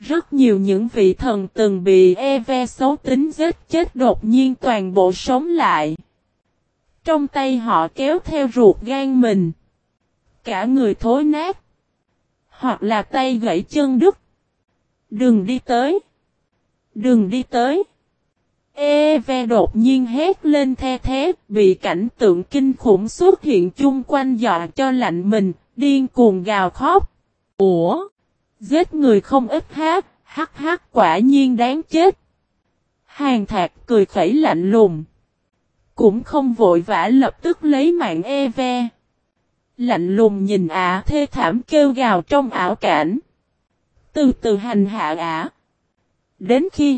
Rất nhiều những vị thần từng bị Eve xấu tính giết chết đột nhiên toàn bộ sống lại. Trong tay họ kéo theo ruột gan mình. Cả người thối nát. Hoặc là tay gãy chân đứt. Đừng đi tới. Đừng đi tới. Eve đột nhiên hét lên the thé, bị cảnh tượng kinh khủng xuất hiện chung quanh dọa cho lạnh mình, điên cuồng gào khóc. Ủa? Giết người không ít hát, hắc hắc quả nhiên đáng chết. Hàn Thạc cười khẩy lạnh lùng. Cũng không vội vã lập tức lấy mạng Eve. Lạnh lùng nhìn ả thê thảm kêu gào trong ảo cảnh. Từ từ hành hạ ả. Đến khi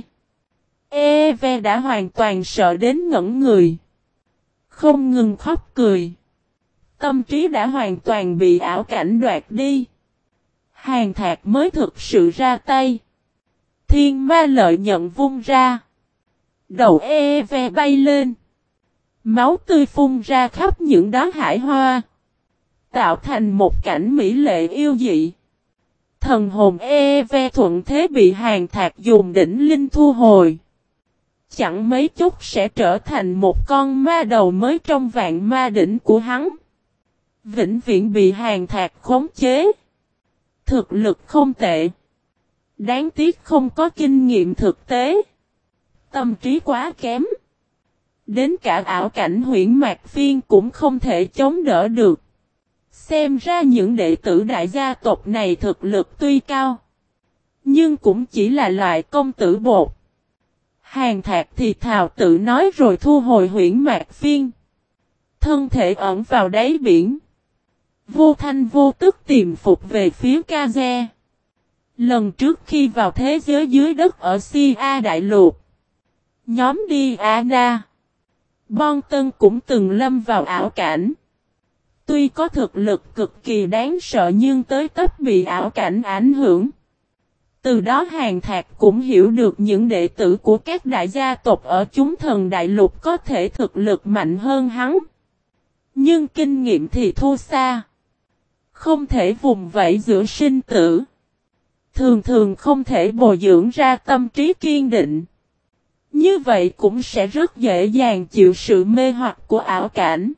Eve đã hoàn toàn sợ đến ngẩn người. Không ngừng khóc cười. Tâm trí đã hoàn toàn bị ảo cảnh đoạt đi. Hàn Thạc mới thực sự ra tay. Thiên ma lợi nhận vung ra. Đầu Eve bay lên. Máu tươi phun ra khắp những đóa hải hoa. Tạo thành một cảnh mỹ lệ yêu dị. Thần hồn Eve thuận thế bị Hàn Thạc dùng đỉnh linh thu hồi. Chẳng mấy chốc sẽ trở thành một con ma đầu mới trong vạn ma đỉnh của hắn. Vĩnh viễn bị Hàn Thạc khống chế. Thực lực không tệ. Đáng tiếc không có kinh nghiệm thực tế. Tâm trí quá kém. Đến cả ảo cảnh huyễn mạc phiên cũng không thể chống đỡ được. Xem ra những đệ tử đại gia tộc này thực lực tuy cao. Nhưng cũng chỉ là loại công tử bột. Hàn Thạc thì thào tự nói rồi thu hồi huyễn mạc phiên. Thân thể ẩn vào đáy biển. Vô thanh vô tức tìm phục về phía Kaze. Lần trước khi vào thế giới dưới đất ở Sia Đại Lục. Nhóm Diana. Bon Tân cũng từng lâm vào ảo cảnh. Tuy có thực lực cực kỳ đáng sợ nhưng tới tấp bị ảo cảnh ảnh hưởng. Từ đó Hàn Thạc cũng hiểu được những đệ tử của các đại gia tộc ở chúng thần đại lục có thể thực lực mạnh hơn hắn. Nhưng kinh nghiệm thì thua xa. Không thể vùng vẫy giữa sinh tử. Thường thường không thể bồi dưỡng ra tâm trí kiên định. Như vậy cũng sẽ rất dễ dàng chịu sự mê hoặc của ảo cảnh.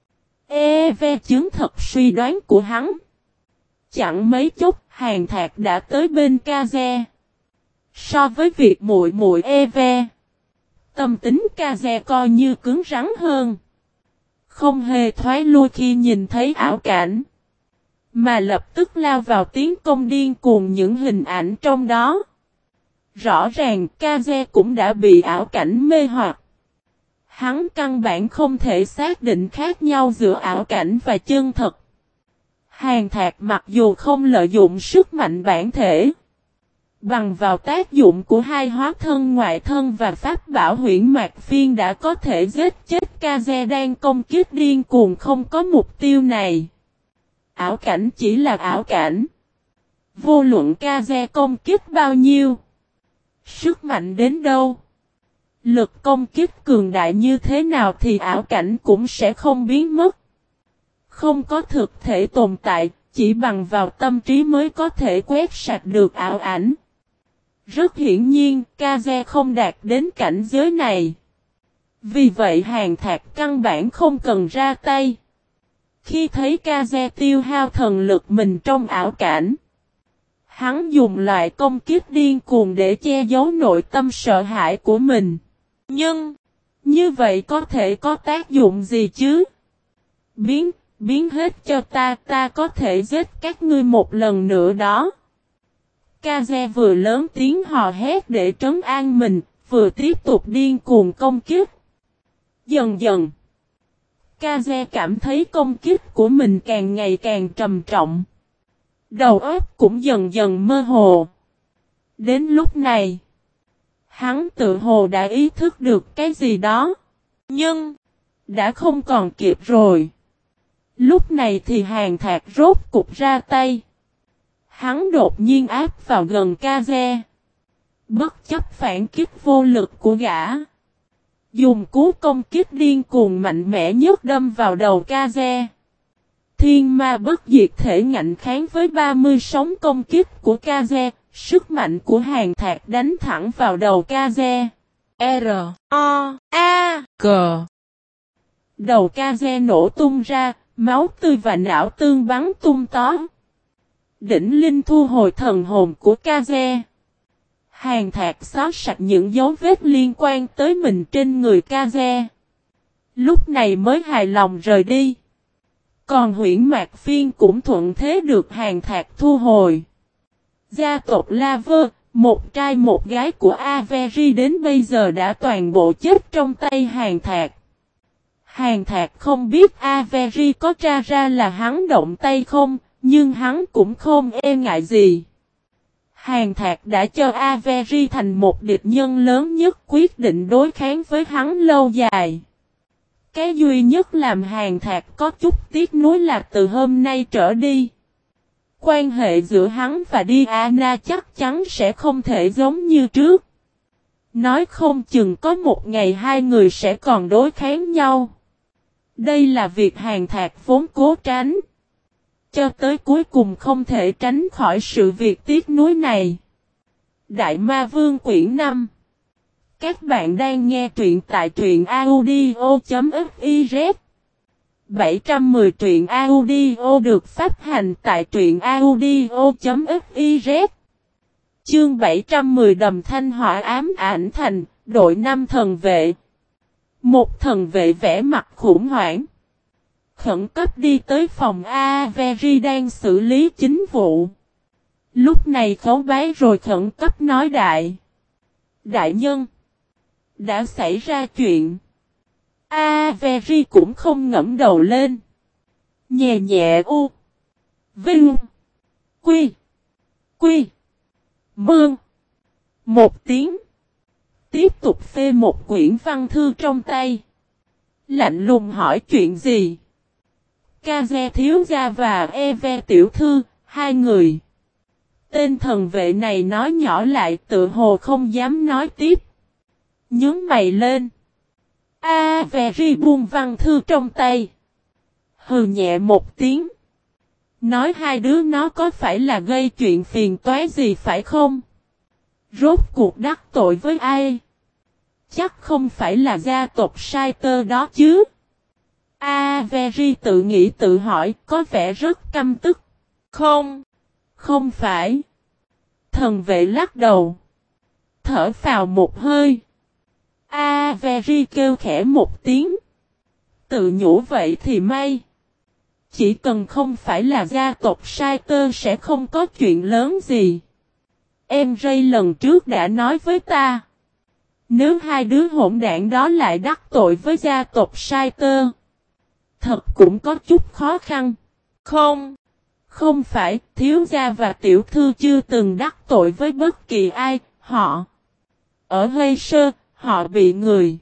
Eve chứng thật suy đoán của hắn. Chẳng mấy chốc Hàn Thạc đã tới bên Kaze. So với việc muội muội Eve, tâm tính Kaze coi như cứng rắn hơn. Không hề thoái lui khi nhìn thấy ảo cảnh. Mà lập tức lao vào tiến công điên cuồng những hình ảnh trong đó. Rõ ràng Kaze cũng đã bị ảo cảnh mê hoặc. Hắn căn bản không thể xác định khác nhau giữa ảo cảnh và chân thật. Hàn Thạc mặc dù không lợi dụng sức mạnh bản thể. Bằng vào tác dụng của hai hóa thân ngoại thân và pháp bảo huyễn mạc phiên đã có thể giết chết Kaze đang công kích điên cuồng không có mục tiêu này. Ảo cảnh chỉ là ảo cảnh. Vô luận Kaze công kích bao nhiêu. Sức mạnh đến đâu. Lực công kích cường đại như thế nào thì ảo cảnh cũng sẽ không biến mất. Không có thực thể tồn tại, chỉ bằng vào tâm trí mới có thể quét sạch được ảo ảnh. Rất hiển nhiên, Kaze không đạt đến cảnh giới này. Vì vậy Hàn Thạc căn bản không cần ra tay. Khi thấy Kaze tiêu hao thần lực mình trong ảo cảnh, hắn dùng loại công kích điên cuồng để che giấu nội tâm sợ hãi của mình. Nhưng, như vậy có thể có tác dụng gì chứ? Biến hết cho ta có thể giết các ngươi một lần nữa đó. Kaze vừa lớn tiếng hò hét để trấn an mình, vừa tiếp tục điên cuồng công kích. Dần dần, Kaze cảm thấy công kích của mình càng ngày càng trầm trọng. Đầu óc cũng dần dần mơ hồ. Đến lúc này, hắn tự hồ đã ý thức được cái gì đó. Nhưng, đã không còn kịp rồi. Lúc này thì Hàn Thạc rốt cục ra tay. Hắn đột nhiên áp vào gần Kaze. Bất chấp phản kích vô lực của gã. Dùng cú công kích điên cuồng mạnh mẽ nhất đâm vào đầu Kaze. Thiên ma bất diệt thể ngạnh kháng với 30 sóng công kích của Kaze, Sức mạnh của Hàn Thạc đánh thẳng vào đầu Kaze. R-O-A-K. Đầu Kaze nổ tung ra, máu tươi và não tương bắn tung tó. Đỉnh Linh thu hồi thần hồn của Kaze. Hàn Thạc xóa sạch những dấu vết liên quan tới mình trên người Kaze. Lúc này mới hài lòng rời đi. Còn Huyễn Mạc Phiên cũng thuận thế được Hàn Thạc thu hồi. Gia tộc Laver, một trai một gái của Avery đến bây giờ đã toàn bộ chết trong tay Hàn Thạc. Hàn Thạc không biết Avery có tra ra là hắn động tay không, nhưng hắn cũng không e ngại gì. Hàn Thạc đã cho Avery thành một địch nhân lớn nhất quyết định đối kháng với hắn lâu dài. Cái duy nhất làm Hàn Thạc có chút tiếc nuối là từ hôm nay trở đi, quan hệ giữa hắn và Diana chắc chắn sẽ không thể giống như trước. Nói không chừng có một ngày hai người sẽ còn đối kháng nhau. Đây là việc Hàn Thạc vốn cố tránh. Cho tới cuối cùng không thể tránh khỏi sự việc tiếc nuối này. Đại Ma Vương quyển 5. Các bạn đang nghe truyện tại truyện audio.fiz. 710 truyện audio được phát hành tại truyện audio.fiz. Chương 710 Đầm Thanh Hỏa ám ảnh thành, đội 5 thần vệ. Một thần vệ vẽ mặt khủng hoảng. Khẩn cấp đi tới phòng Avery đang xử lý chính vụ. Lúc này khấu bái rồi khẩn cấp nói Đại nhân, đã xảy ra chuyện. Avery cũng không ngẫm đầu lên. Nhẹ nhẹ u. Vinh. Quy. Mương. Một tiếng. Tiếp tục phê một quyển văn thư trong tay. Lạnh lùng hỏi chuyện gì. Kaze thiếu gia và Eve tiểu thư, hai người. Tên thần vệ này nói nhỏ lại tự hồ không dám nói tiếp. Nhướng mày lên. Avery buông văn thư trong tay. Hừ nhẹ một tiếng. Nói hai đứa nó có phải là gây chuyện phiền toái gì phải không? Rốt cuộc đắc tội với ai? Chắc không phải là gia tộc Saiter đó chứ? Avery tự nghĩ tự hỏi, có vẻ rất căm tức. Không phải. Thần vệ lắc đầu. Thở phào một hơi. Avery kêu khẽ một tiếng. Tự nhủ vậy thì may. Chỉ cần không phải là gia tộc Saiter sẽ không có chuyện lớn gì. Em Ray lần trước đã nói với ta. Nếu hai đứa hỗn đảng đó lại đắc tội với gia tộc Saiter, thật cũng có chút khó khăn. Không phải, thiếu gia và tiểu thư chưa từng đắc tội với bất kỳ ai, họ. Ở Heysơ, họ bị người.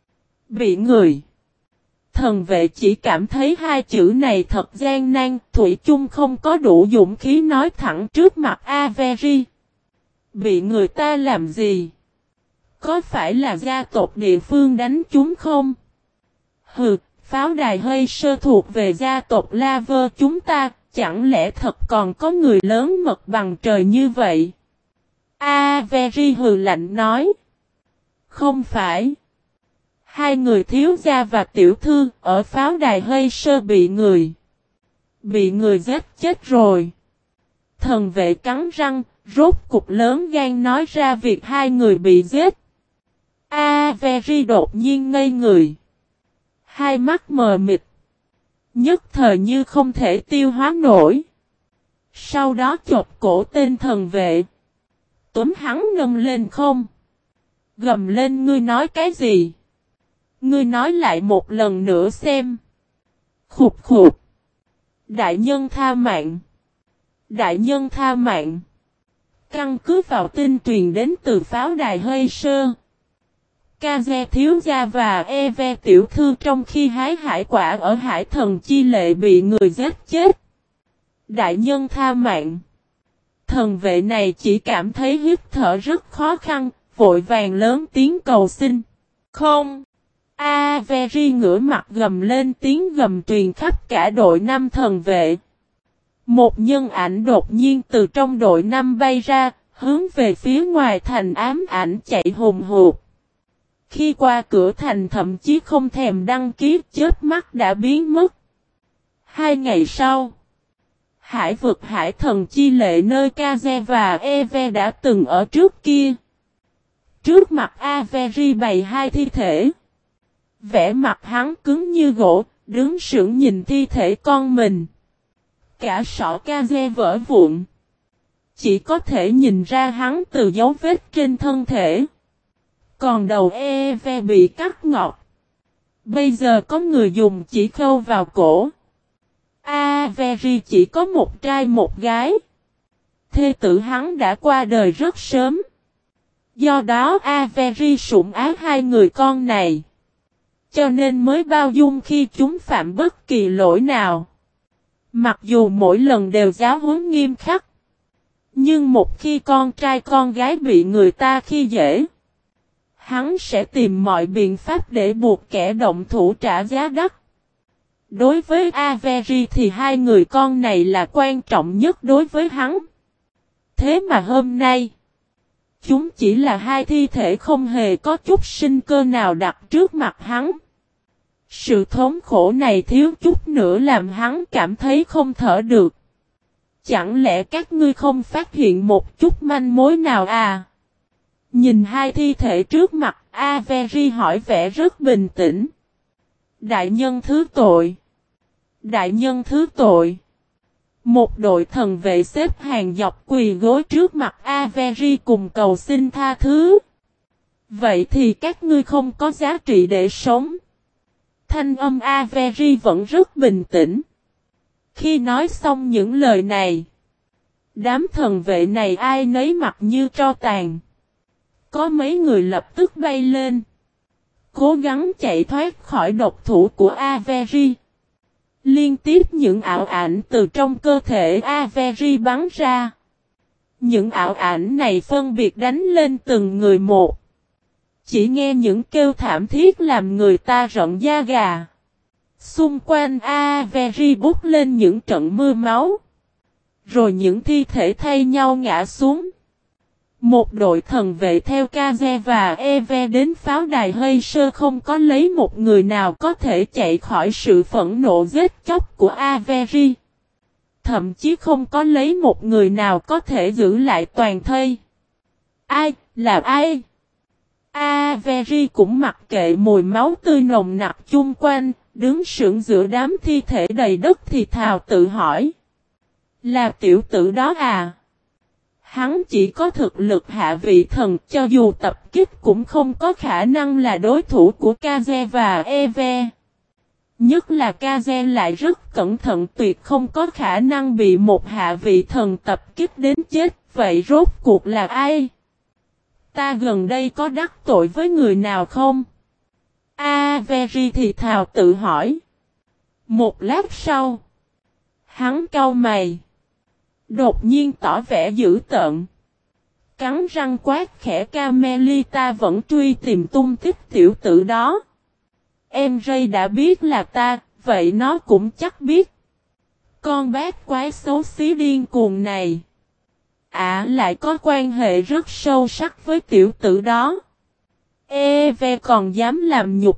Thần vệ chỉ cảm thấy hai chữ này thật gian nan, Thủy chung không có đủ dũng khí nói thẳng trước mặt Avery. Bị người ta làm gì? Có phải là gia tộc địa phương đánh chúng không? Hừ, pháo đài Heysơ thuộc về gia tộc Laver chúng ta, chẳng lẽ thật còn có người lớn mật bằng trời như vậy? Avery hừ lạnh nói. Không phải. Hai người thiếu gia và tiểu thư ở pháo đài Heysơ bị người giết chết rồi. Thần vệ cắn răng, rốt cục lớn gan nói ra việc hai người bị giết. Avery đột nhiên ngây người. Hai mắt mờ mịt. Nhất thời như không thể tiêu hóa nổi. Sau đó chộp cổ tên thần vệ. Túm hắn nâng lên không. Gầm lên ngươi nói cái gì? Ngươi nói lại một lần nữa xem. Khục khục. Đại nhân tha mạng. Đại nhân tha mạng. Căn cứ vào tin truyền đến từ pháo đài Heysơ. Kaze thiếu gia và Eve tiểu thư trong khi hái hải quả ở hải thần chi lệ bị người giết chết. Đại nhân tha mạng. Thần vệ này chỉ cảm thấy hít thở rất khó khăn, vội vàng lớn tiếng cầu xin. Không. Avery ngửa mặt gầm lên tiếng gầm truyền khắp cả đội 5 thần vệ. Một nhân ảnh đột nhiên từ trong đội 5 bay ra, hướng về phía ngoài thành ám ảnh chạy hùng hục. Khi qua cửa thành thậm chí không thèm đăng ký, chớp mắt đã biến mất. 2 ngày sau, hải vực hải thần chi lệ nơi Kaze và Eve đã từng ở trước kia. Trước mặt Avery bày 2 thi thể. Vẻ mặt hắn cứng như gỗ, đứng sững nhìn thi thể con mình. Cả sọ Kaze vỡ vụn. Chỉ có thể nhìn ra hắn từ dấu vết trên thân thể. Còn đầu Eve bị cắt ngọt. Bây giờ có người dùng chỉ khâu vào cổ. Avery chỉ có một trai một gái. Thê tử hắn đã qua đời rất sớm. Do đó Avery sủng ái 2 người con này. Cho nên mới bao dung khi chúng phạm bất kỳ lỗi nào. Mặc dù mỗi lần đều giáo huấn nghiêm khắc. Nhưng một khi con trai con gái bị người ta khi dễ, hắn sẽ tìm mọi biện pháp để buộc kẻ động thủ trả giá đắt. Đối với Avery thì 2 người con này là quan trọng nhất đối với hắn. Thế mà hôm nay, chúng chỉ là 2 thi thể không hề có chút sinh cơ nào đặt trước mặt hắn. Sự thống khổ này thiếu chút nữa làm hắn cảm thấy không thở được. Chẳng lẽ các ngươi không phát hiện một chút manh mối nào à? Nhìn 2 thi thể trước mặt, Avery hỏi vẻ rất bình tĩnh. Đại nhân thứ tội. Đại nhân thứ tội. Một đội thần vệ xếp hàng dọc quỳ gối trước mặt Avery cùng cầu xin tha thứ. Vậy thì các ngươi không có giá trị để sống. Thanh âm Avery vẫn rất bình tĩnh. Khi nói xong những lời này, đám thần vệ này ai nấy mặt như tro tàn. Có mấy người lập tức bay lên, cố gắng chạy thoát khỏi độc thủ của Avery. Liên tiếp những ảo ảnh từ trong cơ thể Avery bắn ra. Những ảo ảnh này phân biệt đánh lên từng người một. Chỉ nghe những kêu thảm thiết làm người ta rợn da gà. Xung quanh Avery bút lên những trận mưa máu. Rồi những thi thể thay nhau ngã xuống. Một đội thần vệ theo Kaze và Eve đến pháo đài hơi sơ không có lấy một người nào có thể chạy khỏi sự phẫn nộ giết chóc của Avery. Thậm chí không có lấy một người nào có thể giữ lại toàn thây. Ai, là ai? Avery cũng mặc kệ mùi máu tươi nồng nặc chung quanh, đứng sững giữa đám thi thể đầy đất thì thào tự hỏi. Là tiểu tử đó à? Hắn chỉ có thực lực hạ vị thần, cho dù tập kích cũng không có khả năng là đối thủ của Kaze và Eve. Nhất là Kaze lại rất cẩn thận, tuyệt không có khả năng bị một hạ vị thần tập kích đến chết. Vậy rốt cuộc là ai? Ta gần đây có đắc tội với người nào không? Avery thì thào tự hỏi. Một lát sau, hắn cau mày, đột nhiên tỏ vẻ dữ tợn. Cắn răng quát khẽ, Carmelita vẫn truy tìm tung tích tiểu tử đó. Em Ray đã biết là ta, vậy nó cũng chắc biết. Con bát quái xấu xí điên cuồng này. Lại có quan hệ rất sâu sắc với tiểu tử đó. Eve còn dám làm nhục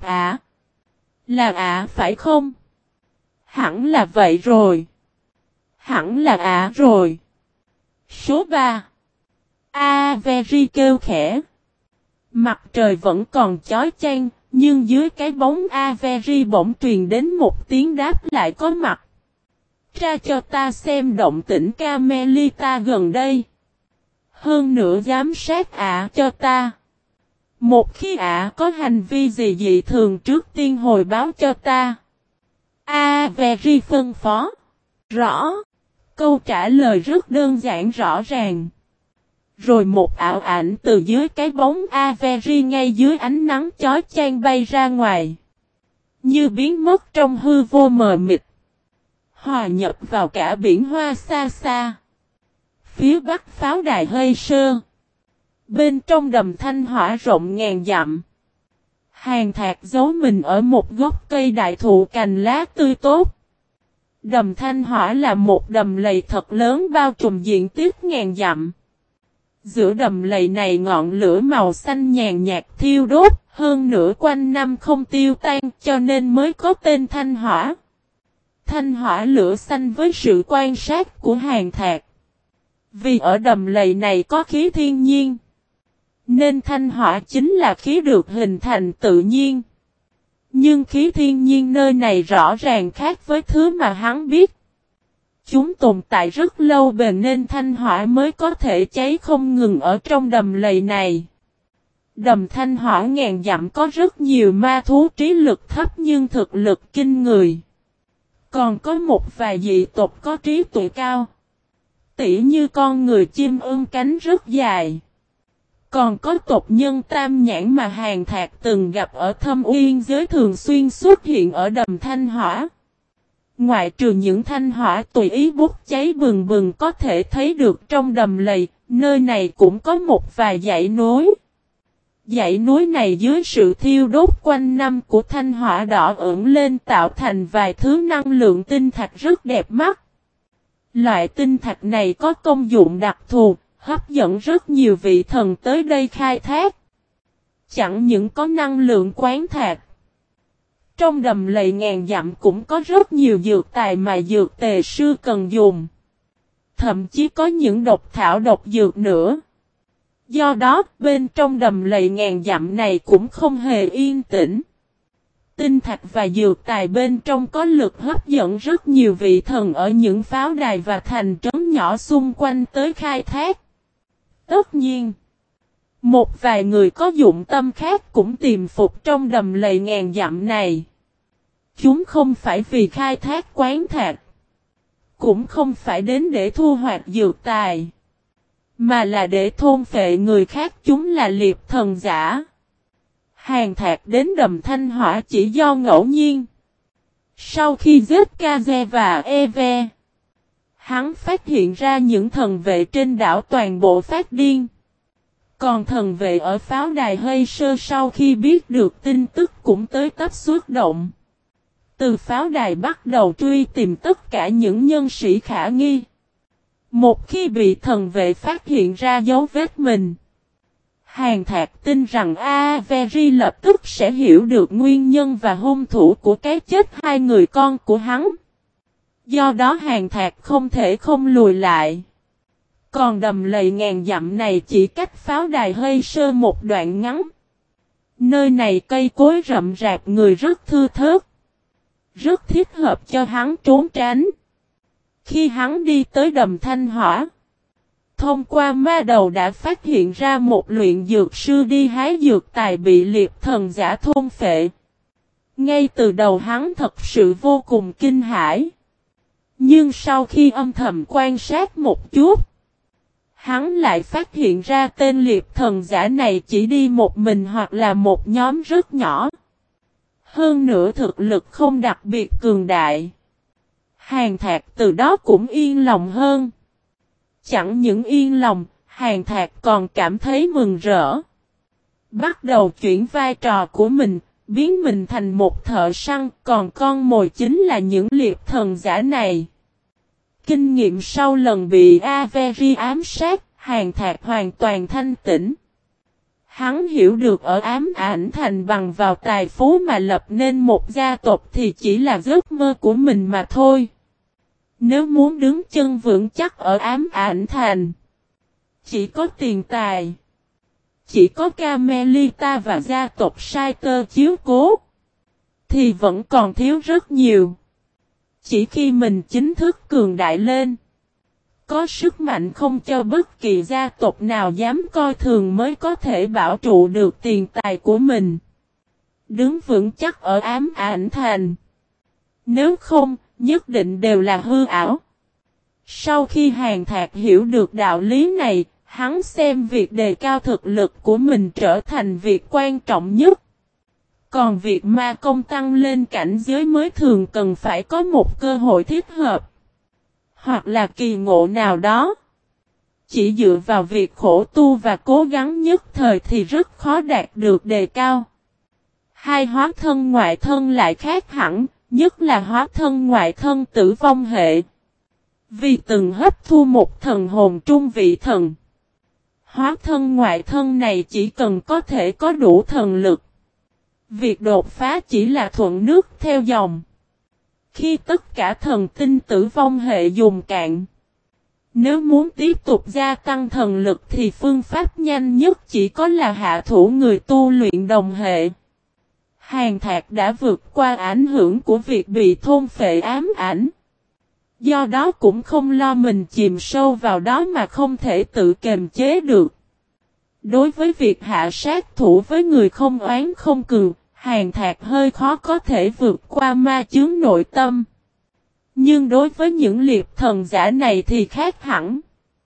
Là phải không? Hẳn là vậy rồi. Hẳn là rồi. Số 3. Avery kêu khẽ. Mặt trời vẫn còn chói chang, nhưng dưới cái bóng Avery bỗng truyền đến một tiếng đáp lại có mặt. Tra cho ta xem động tĩnh Carmelita gần đây. Hơn nữa giám sát cho ta. Một khi có hành vi gì dị thường trước tiên hồi báo cho ta. Avery phân phó. Rõ. Câu trả lời rất đơn giản rõ ràng. Rồi một ảo ảnh từ dưới cái bóng Avery ngay dưới ánh nắng chói chang bay ra ngoài. Như biến mất trong hư vô mờ mịt. Hòa nhập vào cả biển hoa xa xa. Phía bắc pháo đài hơi sơ. Bên trong đầm thanh hỏa rộng ngàn dặm. Hàng thạc giấu mình ở một gốc cây đại thụ cành lá tươi tốt. Đầm thanh hỏa là một đầm lầy thật lớn bao trùm diện tích ngàn dặm. Giữa đầm lầy này ngọn lửa màu xanh nhàn nhạt thiêu đốt, hơn nữa quanh năm không tiêu tan cho nên mới có tên thanh hỏa. Thanh hỏa lửa xanh với sự quan sát của Hàn Thạc. Vì ở đầm lầy này có khí thiên nhiên, nên thanh hỏa chính là khí được hình thành tự nhiên. Nhưng khí thiên nhiên nơi này rõ ràng khác với thứ mà hắn biết. Chúng tồn tại rất lâu bền nên thanh hỏa mới có thể cháy không ngừng ở trong đầm lầy này. Đầm thanh hỏa ngàn dặm có rất nhiều ma thú trí lực thấp nhưng thực lực kinh người. Còn có một vài dị tộc có trí tuệ cao. Tỉ như con người chim ưng cánh rất dài. Còn có tộc nhân Tam Nhãn mà Hàn Thạc từng gặp ở Thâm Uyên giới thường xuyên xuất hiện ở đầm thanh hỏa. Ngoại trừ những thanh hỏa tùy ý bốc cháy bừng bừng có thể thấy được trong đầm lầy, nơi này cũng có một vài dãy núi. Dãy núi này dưới sự thiêu đốt quanh năm của thanh hỏa đỏ ửng lên tạo thành vài thứ năng lượng tinh thạch rất đẹp mắt. Loại tinh thạch này có công dụng đặc thù, hấp dẫn rất nhiều vị thần tới đây khai thác. Chẳng những có năng lượng khoáng thạch. Trong đầm lầy ngàn dặm cũng có rất nhiều dược tài mà dược tề sư cần dùng. Thậm chí có những độc thảo độc dược nữa. Do đó, bên trong đầm lầy ngàn dặm này cũng không hề yên tĩnh. Tinh thạch và dược tài bên trong có lực hấp dẫn rất nhiều vị thần ở những pháo đài và thành trấn nhỏ xung quanh tới khai thác. Tất nhiên, một vài người có dụng tâm khác cũng tìm phục trong đầm lầy ngàn dặm này. Chúng không phải vì khai thác khoáng thạch, cũng không phải đến để thu hoạch dược tài, mà là để thôn phệ người khác, chúng là liệp thần giả. Hàn Thạc đến đầm thanh hỏa chỉ do ngẫu nhiên. Sau khi giết Kaze và Eve, hắn phát hiện ra những thần vệ trên đảo toàn bộ phát điên. Còn thần vệ ở pháo đài hơi sơ sau khi biết được tin tức cũng tới tấp xuất động. Từ pháo đài bắt đầu truy tìm tất cả những nhân sĩ khả nghi. Một khi bị thần vệ phát hiện ra dấu vết mình, Hàn Thạc tin rằng Avery lập tức sẽ hiểu được nguyên nhân và hung thủ của cái chết hai người con của hắn. Do đó Hàn Thạc không thể không lùi lại. Còn đầm lầy ngàn dặm này chỉ cách pháo đài hơi sơ một đoạn ngắn. Nơi này cây cối rậm rạp người rất thưa thớt. Rất thích hợp cho hắn trốn tránh. Khi hắn đi tới đầm thanh hỏa, thông qua ma đầu đã phát hiện ra một luyện dược sư đi hái dược tài bị liệp thần giả thôn phệ. Ngay từ đầu hắn thật sự vô cùng kinh hãi. Nhưng sau khi âm thầm quan sát một chút, hắn lại phát hiện ra tên liệp thần giả này chỉ đi một mình hoặc là một nhóm rất nhỏ. Hơn nữa thực lực không đặc biệt cường đại. Hàn Thạc từ đó cũng yên lòng hơn. Chẳng những yên lòng, Hàn Thạc còn cảm thấy mừng rỡ. Bắt đầu chuyển vai trò của mình, biến mình thành một thợ săn, còn con mồi chính là những liệp thần giả này. Kinh nghiệm sau lần bị Avery ám sát, Hàn Thạc hoàn toàn thanh tĩnh. Hắn hiểu được ở ám ảnh thành bằng vào tài phú mà lập nên một gia tộc thì chỉ là giấc mơ của mình mà thôi. Nếu muốn đứng chân vững chắc ở ám ảnh thành, chỉ có tiền tài, chỉ có Camelita và gia tộc Saiter chiếu cố, thì vẫn còn thiếu rất nhiều. Chỉ khi mình chính thức cường đại lên, có sức mạnh không cho bất kỳ gia tộc nào dám coi thường mới có thể bảo trụ được tiền tài của mình. Đứng vững chắc ở ám ảnh thành. Nếu không, nhất định đều là hư ảo. Sau khi Hàn Thạc hiểu được đạo lý này, hắn xem việc đề cao thực lực của mình trở thành việc quan trọng nhất. Còn việc ma công tăng lên cảnh giới mới thường cần phải có một cơ hội thích hợp. Hoặc là kỳ ngộ nào đó. Chỉ dựa vào việc khổ tu và cố gắng nhất thời thì rất khó đạt được đề cao. Hai hóa thân ngoại thân lại khác hẳn, nhất là hóa thân ngoại thân tử vong hệ. Vì từng hấp thu một thần hồn trung vị thần, Hóa thân ngoại thân này chỉ cần có thể có đủ thần lực. Việc đột phá chỉ là thuận nước theo dòng. Khi tất cả thần tinh tử vong hệ dùng cạn. Nếu muốn tiếp tục gia tăng thần lực thì phương pháp nhanh nhất chỉ có là hạ thủ người tu luyện đồng hệ. Hàn Thạc đã vượt qua ảnh hưởng của việc bị thôn phệ ám ảnh. Do đó cũng không lo mình chìm sâu vào đó mà không thể tự kiềm chế được. Đối với việc hạ sát thủ với người không oán không cừu, Hàn Thạc hơi khó có thể vượt qua ma chướng nội tâm. Nhưng đối với những liệp thần giả này thì khác hẳn.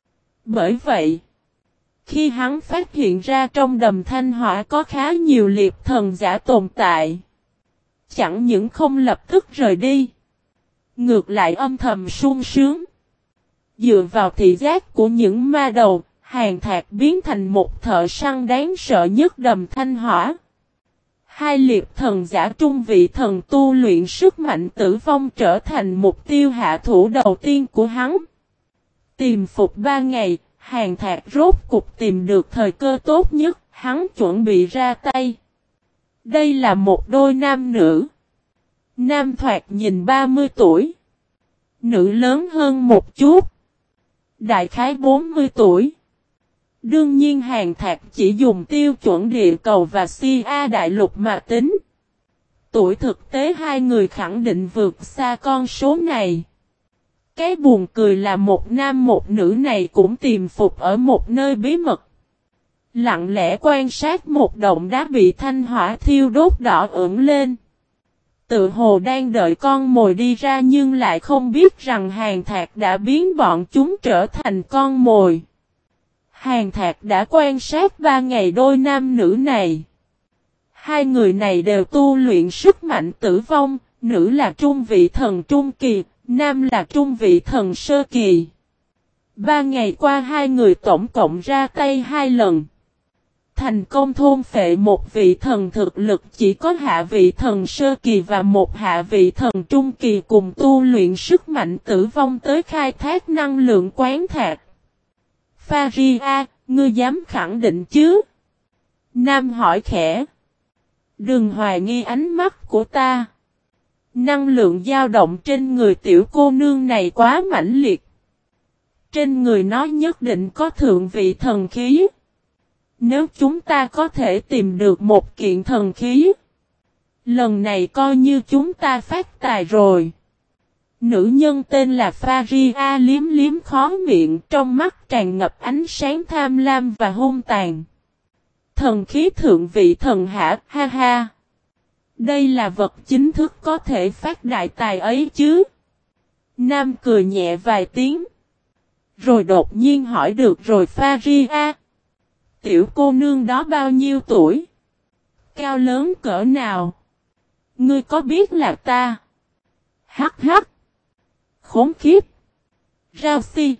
Bởi vậy, khi hắn phát hiện ra trong đầm thanh hỏa có khá nhiều liệp thần giả tồn tại, chẳng những không lập tức rời đi, ngược lại âm thầm sung sướng. Dựa vào thị giác của những ma đầu, Hàn Thạc biến thành một thợ săn đáng sợ nhất đầm thanh hỏa. Hai liệp thần giả trung vị thần tu luyện sức mạnh tử vong trở thành mục tiêu hạ thủ đầu tiên của hắn. Tìm phục 3 ngày, Hàn Thạc rốt cục tìm được thời cơ tốt nhất, hắn chuẩn bị ra tay. Đây là một đôi nam nữ. Nam thoạt nhìn 30 tuổi. Nữ lớn hơn một chút. Đại khái 40 tuổi. Đương nhiên Hàn Thạc chỉ dùng tiêu chuẩn địa cầu và CIA đại lục mà tính. Tuổi thực tế hai người khẳng định vượt xa con số này. Cái buồn cười là một nam một nữ này cũng tìm phục ở một nơi bí mật. Lặng lẽ quan sát một động đá bị thanh hỏa thiêu đốt đỏ ửng lên. Tự hồ đang đợi con mồi đi ra nhưng lại không biết rằng Hàn Thạc đã biến bọn chúng trở thành con mồi. Hàn Thạc đã quan sát 3 ngày đôi nam nữ này. Hai người này đều tu luyện sức mạnh tử vong, nữ là trung vị thần trung kỳ, nam là trung vị thần sơ kỳ. 3 ngày qua hai người tổng cộng ra tay 2 lần. Thành công thôn phệ một vị thần thực lực chỉ có hạ vị thần sơ kỳ và một hạ vị thần trung kỳ cùng tu luyện sức mạnh tử vong tới khai thác năng lượng quán thạc. Faria, ngươi dám khẳng định chứ? Nam hỏi khẽ. Đừng hoài nghi ánh mắt của ta. Năng lượng dao động trên người tiểu cô nương này quá mãnh liệt. Trên người nó nhất định có thượng vị thần khí. Nếu chúng ta có thể tìm được một kiện thần khí, lần này coi như chúng ta phát tài rồi. Nữ nhân tên là Faria liếm liếm khó miệng, trong mắt tràn ngập ánh sáng tham lam và hung tàn. Thần khí thượng vị thần hả, ha ha. Đây là vật chính thức có thể phát đại tài ấy chứ. Nam cười nhẹ vài tiếng. Rồi đột nhiên hỏi được rồi Faria. Tiểu cô nương đó bao nhiêu tuổi? Cao lớn cỡ nào? Ngươi có biết là ta? Hắc hắc. Khốn khiếp. Rao si.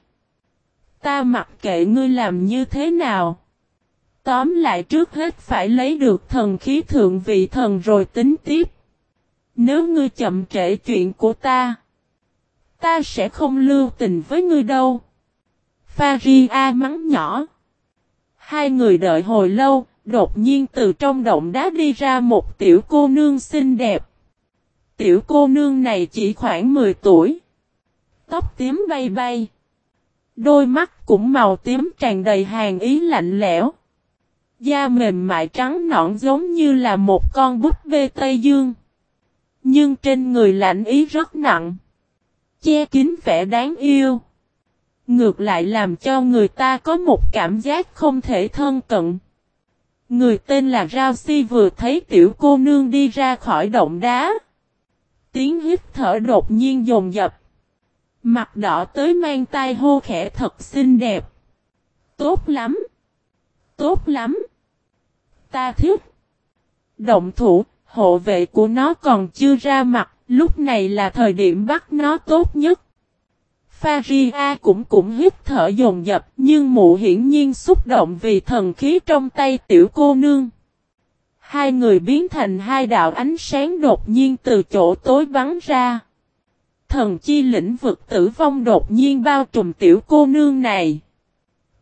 Ta mặc kệ ngươi làm như thế nào. Tóm lại trước hết phải lấy được thần khí thượng vị thần rồi tính tiếp. Nếu ngươi chậm trễ chuyện của ta, ta sẽ không lưu tình với ngươi đâu. Faria mắng nhỏ. Hai người đợi hồi lâu, đột nhiên từ trong động đá đi ra một tiểu cô nương xinh đẹp. Tiểu cô nương này chỉ khoảng 10 tuổi. Tóc tím bay bay. Đôi mắt cũng màu tím tràn đầy hàn ý lạnh lẽo. Da mềm mại trắng nõn giống như là một con búp bê Tây Dương. Nhưng trên người lạnh ý rất nặng. Che kín vẻ đáng yêu. Ngược lại làm cho người ta có một cảm giác không thể thân cận. Người tên là Rao Si vừa thấy tiểu cô nương đi ra khỏi động đá. Tiếng hít thở đột nhiên dồn dập. Mặt đỏ tới mang tai hô khẽ thật xinh đẹp. Tốt lắm. Tốt lắm. Ta thích. Động thủ, hộ vệ của nó còn chưa ra mặt, lúc này là thời điểm bắt nó tốt nhất. Faria cũng hít thở dồn dập, nhưng mụ hiển nhiên xúc động vì thần khí trong tay tiểu cô nương. Hai người biến thành hai đạo ánh sáng đột nhiên từ chỗ tối bắn ra. Thần chi lĩnh vực tử vong đột nhiên bao trùm tiểu cô nương này.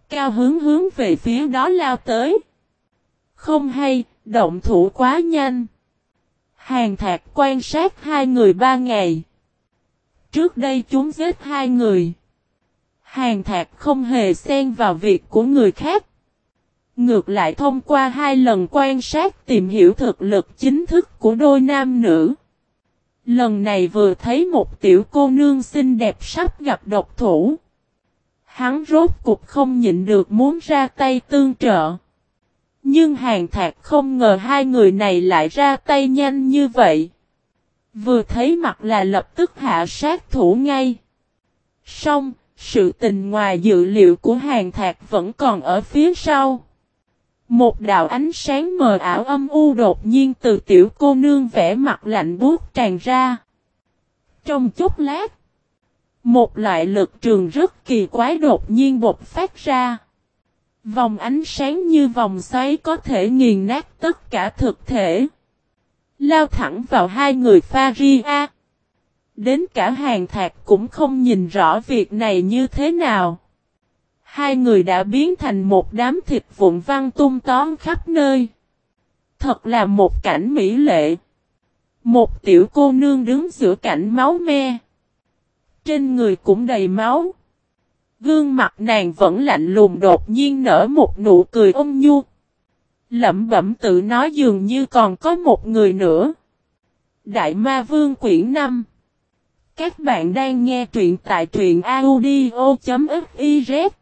cao hướng về phía đó lao tới. Không hay, động thủ quá nhanh. Hàn Thạc quan sát hai người 3 ngày. Trước đây chúng giết 2 người. Hàn Thạc không hề xen vào việc của người khác. Ngược lại thông qua 2 lần quan sát tìm hiểu thực lực chính thức của đôi nam nữ. Lần này vừa thấy một tiểu cô nương xinh đẹp sắp gặp độc thủ. Hắn rốt cục không nhịn được muốn ra tay tương trợ. Nhưng Hàn Thạc không ngờ 2 người này lại ra tay nhanh như vậy. Vừa thấy mặt là lập tức hạ sát thủ ngay. Song, sự tình ngoài dự liệu của Hàn Thạc vẫn còn ở phía sau. Một đạo ánh sáng mờ ảo âm u đột nhiên từ tiểu cô nương vẻ mặt lạnh buốt tràn ra. Trong chốc lát, một loại lực trường rất kỳ quái đột nhiên bộc phát ra. Vòng ánh sáng như vòng xoáy có thể nghiền nát tất cả thực thể. Lao thẳng vào 2 người Faria. Đến cả Hàn Thạc cũng không nhìn rõ việc này như thế nào. 2 người đã biến thành một đám thịt vụn văng tung tóm khắp nơi. Thật là một cảnh mỹ lệ. Một tiểu cô nương đứng giữa cảnh máu me. Trên người cũng đầy máu. Gương mặt nàng vẫn lạnh lùng đột nhiên nở một nụ cười ôn nhu. Lẩm bẩm tự nói dường như còn có một người nữa. Đại Ma Vương quyển 5. Các bạn đang nghe truyện tại truyện audio.fiz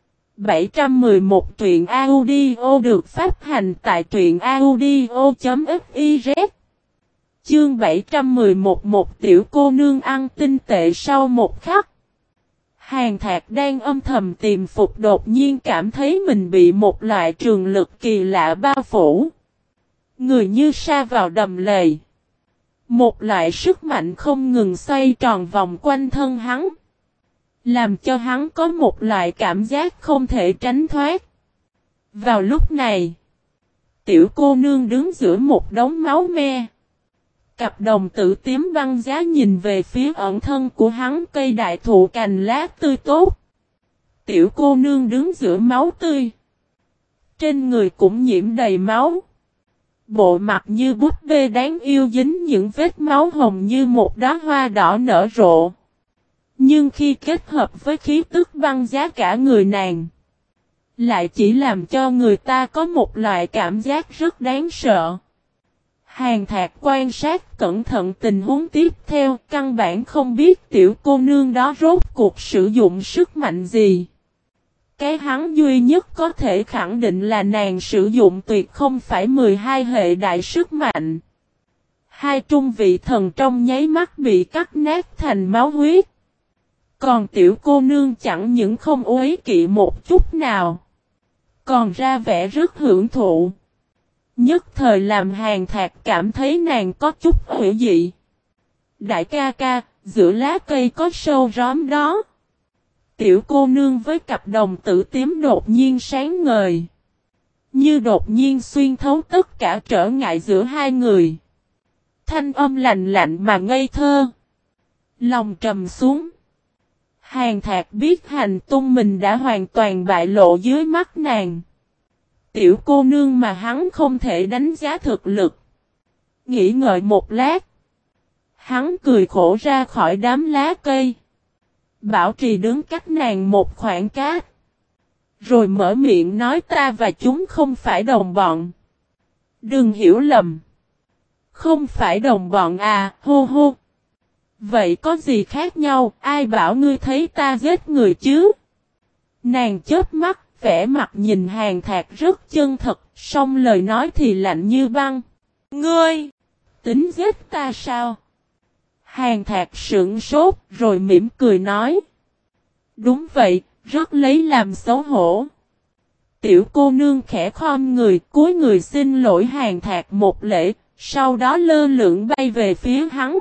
711 truyện audio được phát hành tại truyện audio.fiz. Chương 711 một tiểu cô nương ăn tinh tệ sau một khắc. Hàn Thạc đang âm thầm tìm phục đột nhiên cảm thấy mình bị một loại trường lực kỳ lạ bao phủ. Người như sa vào đầm lầy. Một loại sức mạnh không ngừng xoay tròn vòng quanh thân hắn. Làm cho hắn có một loại cảm giác không thể tránh thoát. Vào lúc này, tiểu cô nương đứng giữa một đống máu me. Cặp đồng tử tím băng giá nhìn về phía ẩn thân của hắn cây đại thụ cành lá tươi tốt. Tiểu cô nương đứng giữa máu tươi. Trên người cũng nhiễm đầy máu. Bộ mặt như búp bê đáng yêu dính những vết máu hồng như một đóa hoa đỏ nở rộ. Nhưng khi kết hợp với khí tức băng giá cả người nàng, lại chỉ làm cho người ta có một loại cảm giác rất đáng sợ. Hàn Thạc quan sát cẩn thận tình huống tiếp theo, căn bản không biết tiểu cô nương đó rốt cuộc sử dụng sức mạnh gì. Cái hắn duy nhất có thể khẳng định là nàng sử dụng tuyệt không phải 12 hệ đại sức mạnh. 2 trung vị thần trong nháy mắt bị cắt nát thành máu huyết. Còn tiểu cô nương chẳng những không uế kỵ một chút nào, còn ra vẻ rất hưởng thụ. Nhất thời làm Hàn Thạc cảm thấy nàng có chút hữu dị. Đại ca ca, giữa lá cây có sâu róm đó. Tiểu cô nương với cặp đồng tử tím đột nhiên sáng ngời. Như đột nhiên xuyên thấu tất cả trở ngại giữa 2 người. Thanh âm lạnh lạnh mà ngây thơ. Lòng trầm xuống. Hàn Thạc biết hành tung mình đã hoàn toàn bại lộ dưới mắt nàng. Tiểu cô nương mà hắn không thể đánh giá thực lực. Nghĩ ngợi một lát. Hắn cười khổ ra khỏi đám lá cây. Bảo trì đứng cách nàng một khoảng cách. Rồi mở miệng nói ta và chúng không phải đồng bọn. Đừng hiểu lầm. Không phải đồng bọn à, hô hô. Vậy có gì khác nhau, ai bảo ngươi thấy ta giết người chứ? Nàng chớp mắt, vẻ mặt nhìn Hàn Thạc rất chân thật, song lời nói thì lạnh như băng. Ngươi, tính giết ta sao? Hàn Thạc sững sốt, rồi mỉm cười nói. Đúng vậy, rất lấy làm xấu hổ. Tiểu cô nương khẽ khom người, cúi người xin lỗi Hàn Thạc một lễ, sau đó lơ lửng bay về phía hắn.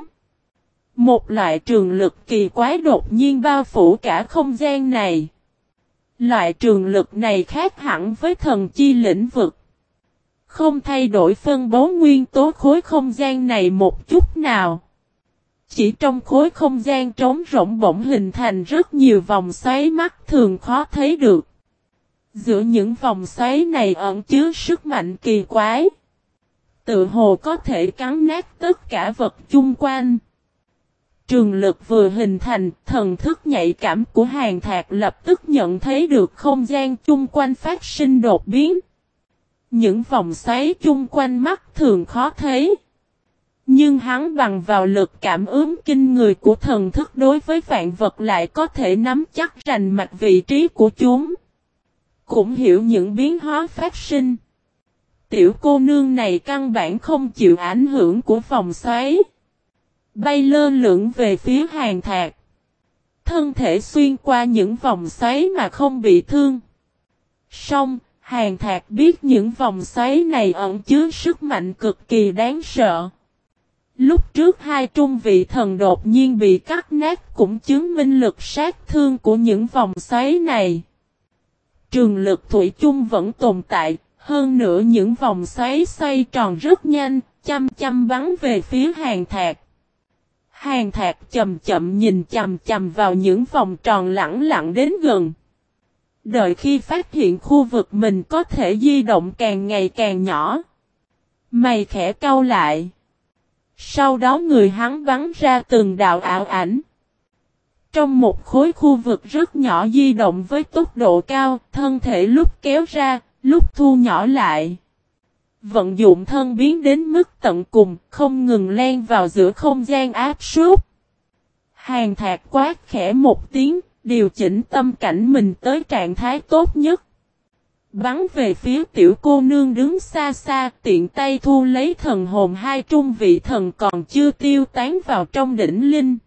Một loại trường lực kỳ quái đột nhiên bao phủ cả không gian này. Loại trường lực này khác hẳn với thần chi lĩnh vực. Không thay đổi phân bố nguyên tố khối không gian này một chút nào. Chỉ trong khối không gian trống rỗng bỗng hình thành rất nhiều vòng xoáy mắt thường khó thấy được. Giữa những vòng xoáy này ẩn chứa sức mạnh kỳ quái. Tự hồ có thể cắn nát tất cả vật chung quanh. Trường lực vừa hình thành, thần thức nhạy cảm của Hàn Thạc lập tức nhận thấy được không gian chung quanh phát sinh đột biến. Những vòng xoáy chung quanh mắt thường khó thấy. Nhưng hắn bằng vào lực cảm ứng kinh người của thần thức đối với vạn vật lại có thể nắm chắc rành mạch vị trí của chúng. Cũng hiểu những biến hóa phát sinh. Tiểu cô nương này căn bản không chịu ảnh hưởng của vòng xoáy. Bay lơ lửng về phía Hàn Thạc. Thân thể xuyên qua những vòng xoáy mà không bị thương. Song, Hàn Thạc biết những vòng xoáy này ẩn chứa sức mạnh cực kỳ đáng sợ. Lúc trước hai trung vị thần đột nhiên bị cắt nát cũng chứng minh lực sát thương của những vòng xoáy này. Trường lực thủy chung vẫn tồn tại, hơn nữa những vòng xoáy xoay tròn rất nhanh, chăm chăm bắn về phía Hàn Thạc. Hàn Thạc chậm chậm nhìn chằm chằm vào những vòng tròn lẳng lặng đến gần. Đợi khi phát hiện khu vực mình có thể di động càng ngày càng nhỏ. Mày khẽ cau lại. Sau đó người hắn bắn ra từng đạo ảo ảnh. Trong một khối khu vực rất nhỏ di động với tốc độ cao, thân thể lúc kéo ra, lúc thu nhỏ lại. Vận dụng thân biến đến mức tận cùng, không ngừng len vào giữa không gian áp suất. Hàn Thạc quát khẽ một tiếng, điều chỉnh tâm cảnh mình tới trạng thái tốt nhất. Bắn về phía tiểu cô nương đứng xa xa, tiện tay thu lấy thần hồn hai trung vị thần còn chưa tiêu tán vào trong đỉnh linh.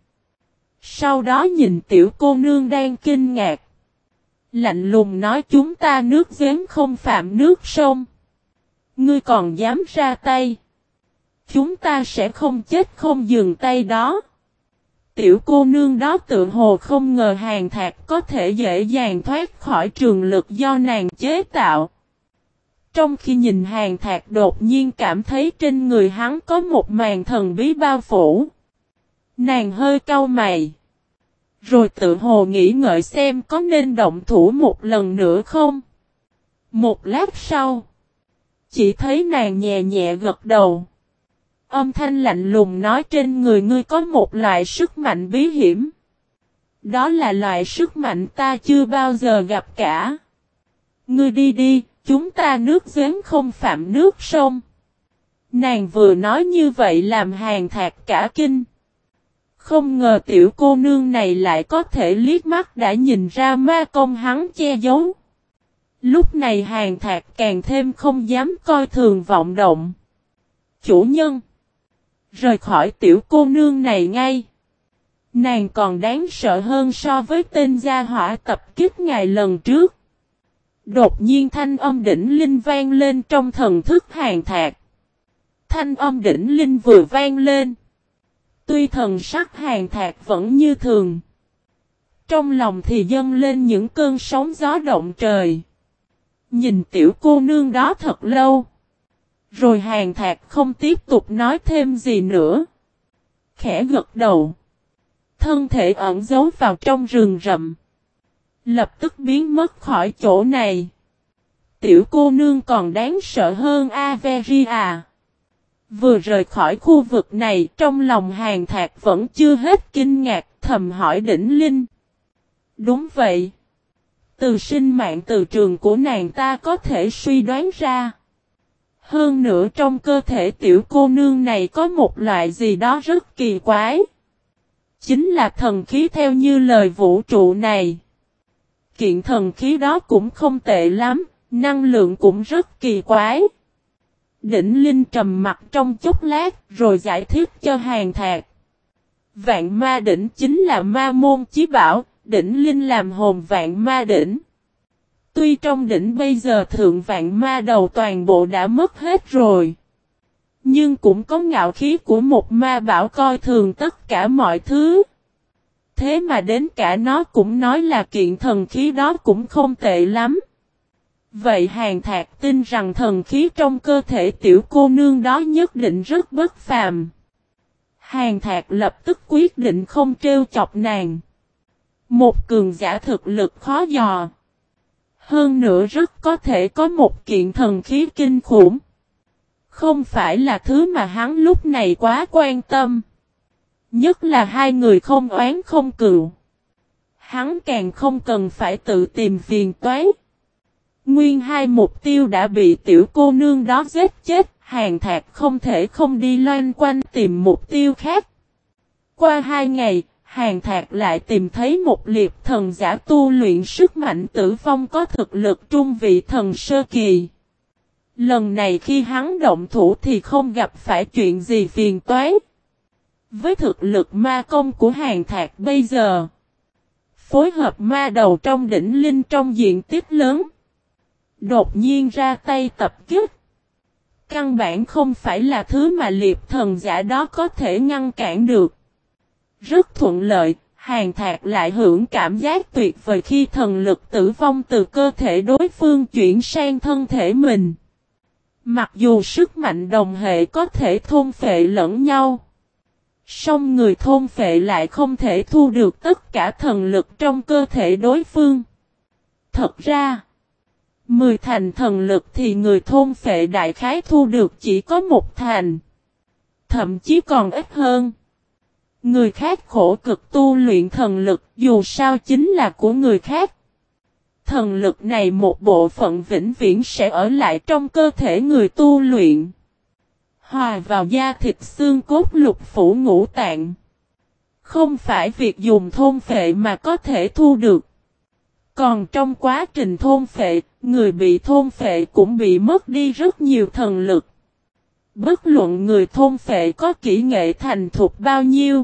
Sau đó nhìn tiểu cô nương đang kinh ngạc. Lạnh lùng nói chúng ta nước giếng không phạm nước sông. Ngươi còn dám ra tay. Chúng ta sẽ không chết không dừng tay đó. Tiểu cô nương đó tự hồ không ngờ Hàn Thạc có thể dễ dàng thoát khỏi trường lực do nàng chế tạo. Trong khi nhìn Hàn Thạc đột nhiên cảm thấy trên người hắn có một màn thần bí bao phủ. Nàng hơi cau mày. Rồi tự hồ nghĩ ngợi xem có nên động thủ một lần nữa không. Một lát sau. Chỉ thấy nàng nhẹ nhẹ gật đầu. Âm thanh lạnh lùng nói trên người ngươi có một loại sức mạnh bí hiểm. Đó là loại sức mạnh ta chưa bao giờ gặp cả. Ngươi đi đi, chúng ta nước giếng không phạm nước sông. Nàng vừa nói như vậy làm Hàn Thạc cả kinh. Không ngờ tiểu cô nương này lại có thể liếc mắt đã nhìn ra ma công hắn che giấu. Lúc này Hàn Thạc càng thêm không dám coi thường vọng động. Chủ nhân. Rời khỏi tiểu cô nương này ngay. Nàng còn đáng sợ hơn so với tên gia hỏa tập kích ngài lần trước. Đột nhiên thanh âm đỉnh linh vang lên trong thần thức Hàn Thạc. Thanh âm đỉnh linh vừa vang lên. Tuy thần sắc Hàn Thạc vẫn như thường. Trong lòng thì dâng lên những cơn sóng gió động trời. Nhìn tiểu cô nương đó thật lâu. Rồi Hàn Thạc không tiếp tục nói thêm gì nữa. Khẽ gật đầu. Thân thể ẩn giấu vào trong rừng rậm. Lập tức biến mất khỏi chỗ này. Tiểu cô nương còn đáng sợ hơn Averia. Vừa rời khỏi khu vực này trong lòng Hàn Thạc vẫn chưa hết kinh ngạc thầm hỏi đỉnh linh. Đúng vậy. Từ sinh mạng từ trường của nàng ta có thể suy đoán ra. Hơn nữa trong cơ thể tiểu cô nương này có một loại gì đó rất kỳ quái. Chính là thần khí theo như lời vũ trụ này. Kiện thần khí đó cũng không tệ lắm, năng lượng cũng rất kỳ quái. Đỉnh Linh trầm mặt trong chốc lát rồi giải thích cho Hàn Thạc. Vạn ma đỉnh chính là ma môn chí bảo, đỉnh Linh làm hồn vạn ma đỉnh. Tuy trong đỉnh bây giờ thượng vạn ma đầu toàn bộ đã mất hết rồi. Nhưng cũng có ngạo khí của một ma bảo coi thường tất cả mọi thứ. Thế mà đến cả nó cũng nói là kiện thần khí đó cũng không tệ lắm. Vậy Hàn Thạc tin rằng thần khí trong cơ thể tiểu cô nương đó nhất định rất bất phàm. Hàn Thạc lập tức quyết định không trêu chọc nàng. Một cường giả thực lực khó dò. Hơn nữa rất có thể có một kiện thần khí kinh khủng. Không phải là thứ mà hắn lúc này quá quan tâm. Nhất là hai người không oán không cừu. Hắn càng không cần phải tự tìm phiền toái. Nguyên hai mục tiêu đã bị tiểu cô nương đó giết chết. Hàn Thạc không thể không đi loanh quanh tìm mục tiêu khác. Qua 2 ngày, Hàn Thạc lại tìm thấy một liệp thần giả tu luyện sức mạnh tử vong có thực lực trung vị thần sơ kỳ. Lần này khi hắn động thủ thì không gặp phải chuyện gì phiền toái. Với thực lực ma công của Hàn Thạc bây giờ, phối hợp ma đầu trong đỉnh linh trong diện tích lớn, đột nhiên ra tay tập kích. Căn bản không phải là thứ mà liệp thần giả đó có thể ngăn cản được. Rất thuận lợi, Hàn Thạc lại hưởng cảm giác tuyệt vời khi thần lực tử vong từ cơ thể đối phương chuyển sang thân thể mình. Mặc dù sức mạnh đồng hệ có thể thôn phệ lẫn nhau, song người thôn phệ lại không thể thu được tất cả thần lực trong cơ thể đối phương. Thật ra, 10 thành thần lực thì người thôn phệ đại khái thu được chỉ có 1 thành. Thậm chí còn ít hơn. Người khác khổ cực tu luyện thần lực dù sao chính là của người khác. Thần lực này một bộ phận vĩnh viễn sẽ ở lại trong cơ thể người tu luyện. Hòa vào da thịt xương cốt lục phủ ngũ tạng. Không phải việc dùng thôn phệ mà có thể thu được. Còn trong quá trình thôn phệ, người bị thôn phệ cũng bị mất đi rất nhiều thần lực. Bất luận người thôn phệ có kỹ nghệ thành thục bao nhiêu.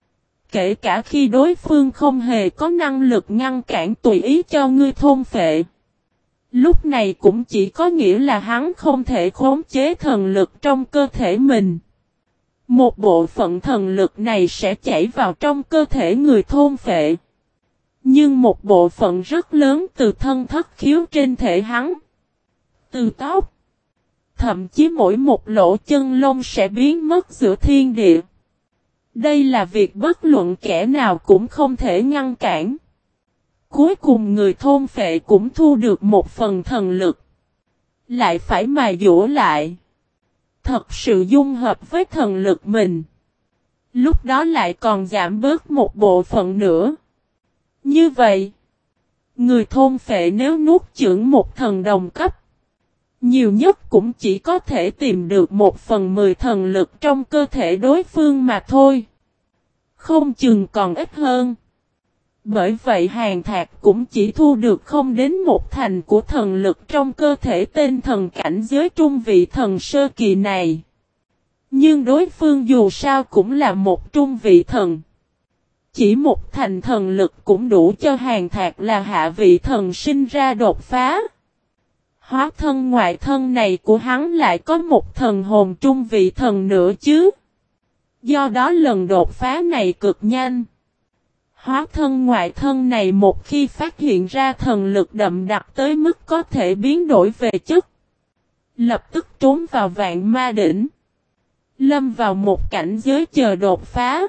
Kể cả khi đối phương không hề có năng lực ngăn cản tùy ý cho ngươi thôn phệ. Lúc này cũng chỉ có nghĩa là hắn không thể khống chế thần lực trong cơ thể mình. Một bộ phận thần lực này sẽ chảy vào trong cơ thể người thôn phệ. Nhưng một bộ phận rất lớn từ thân thất khiếu trên thể hắn. Từ tóc. Thậm chí mỗi một lỗ chân lông sẽ biến mất giữa thiên địa. Đây là việc bất luận kẻ nào cũng không thể ngăn cản. Cuối cùng người thôn phệ cũng thu được một phần thần lực. Lại phải mài dũa lại. Thật sự dung hợp với thần lực mình. Lúc đó lại còn giảm bớt một bộ phận nữa. Như vậy, người thôn phệ nếu nuốt chửng một thần đồng cấp, nhiều nhất cũng chỉ có thể tìm được 1/10 thần lực trong cơ thể đối phương mà thôi. Không chừng còn ít hơn. Bởi vậy Hàn Thạc cũng chỉ thu được không đến 1 thành của thần lực trong cơ thể tên thần cảnh giới trung vị thần sơ kỳ này. Nhưng đối phương dù sao cũng là một trung vị thần. Chỉ 1 thành thần lực cũng đủ cho Hàn Thạc là hạ vị thần sinh ra đột phá. Hóa thân ngoại thân này của hắn lại có một thần hồn trung vị thần nữa chứ. Do đó lần đột phá này cực nhanh. Hóa thân ngoại thân này một khi phát hiện ra thần lực đậm đặc tới mức có thể biến đổi về chất, lập tức trốn vào vạn ma đỉnh. Lâm vào một cảnh giới chờ đột phá.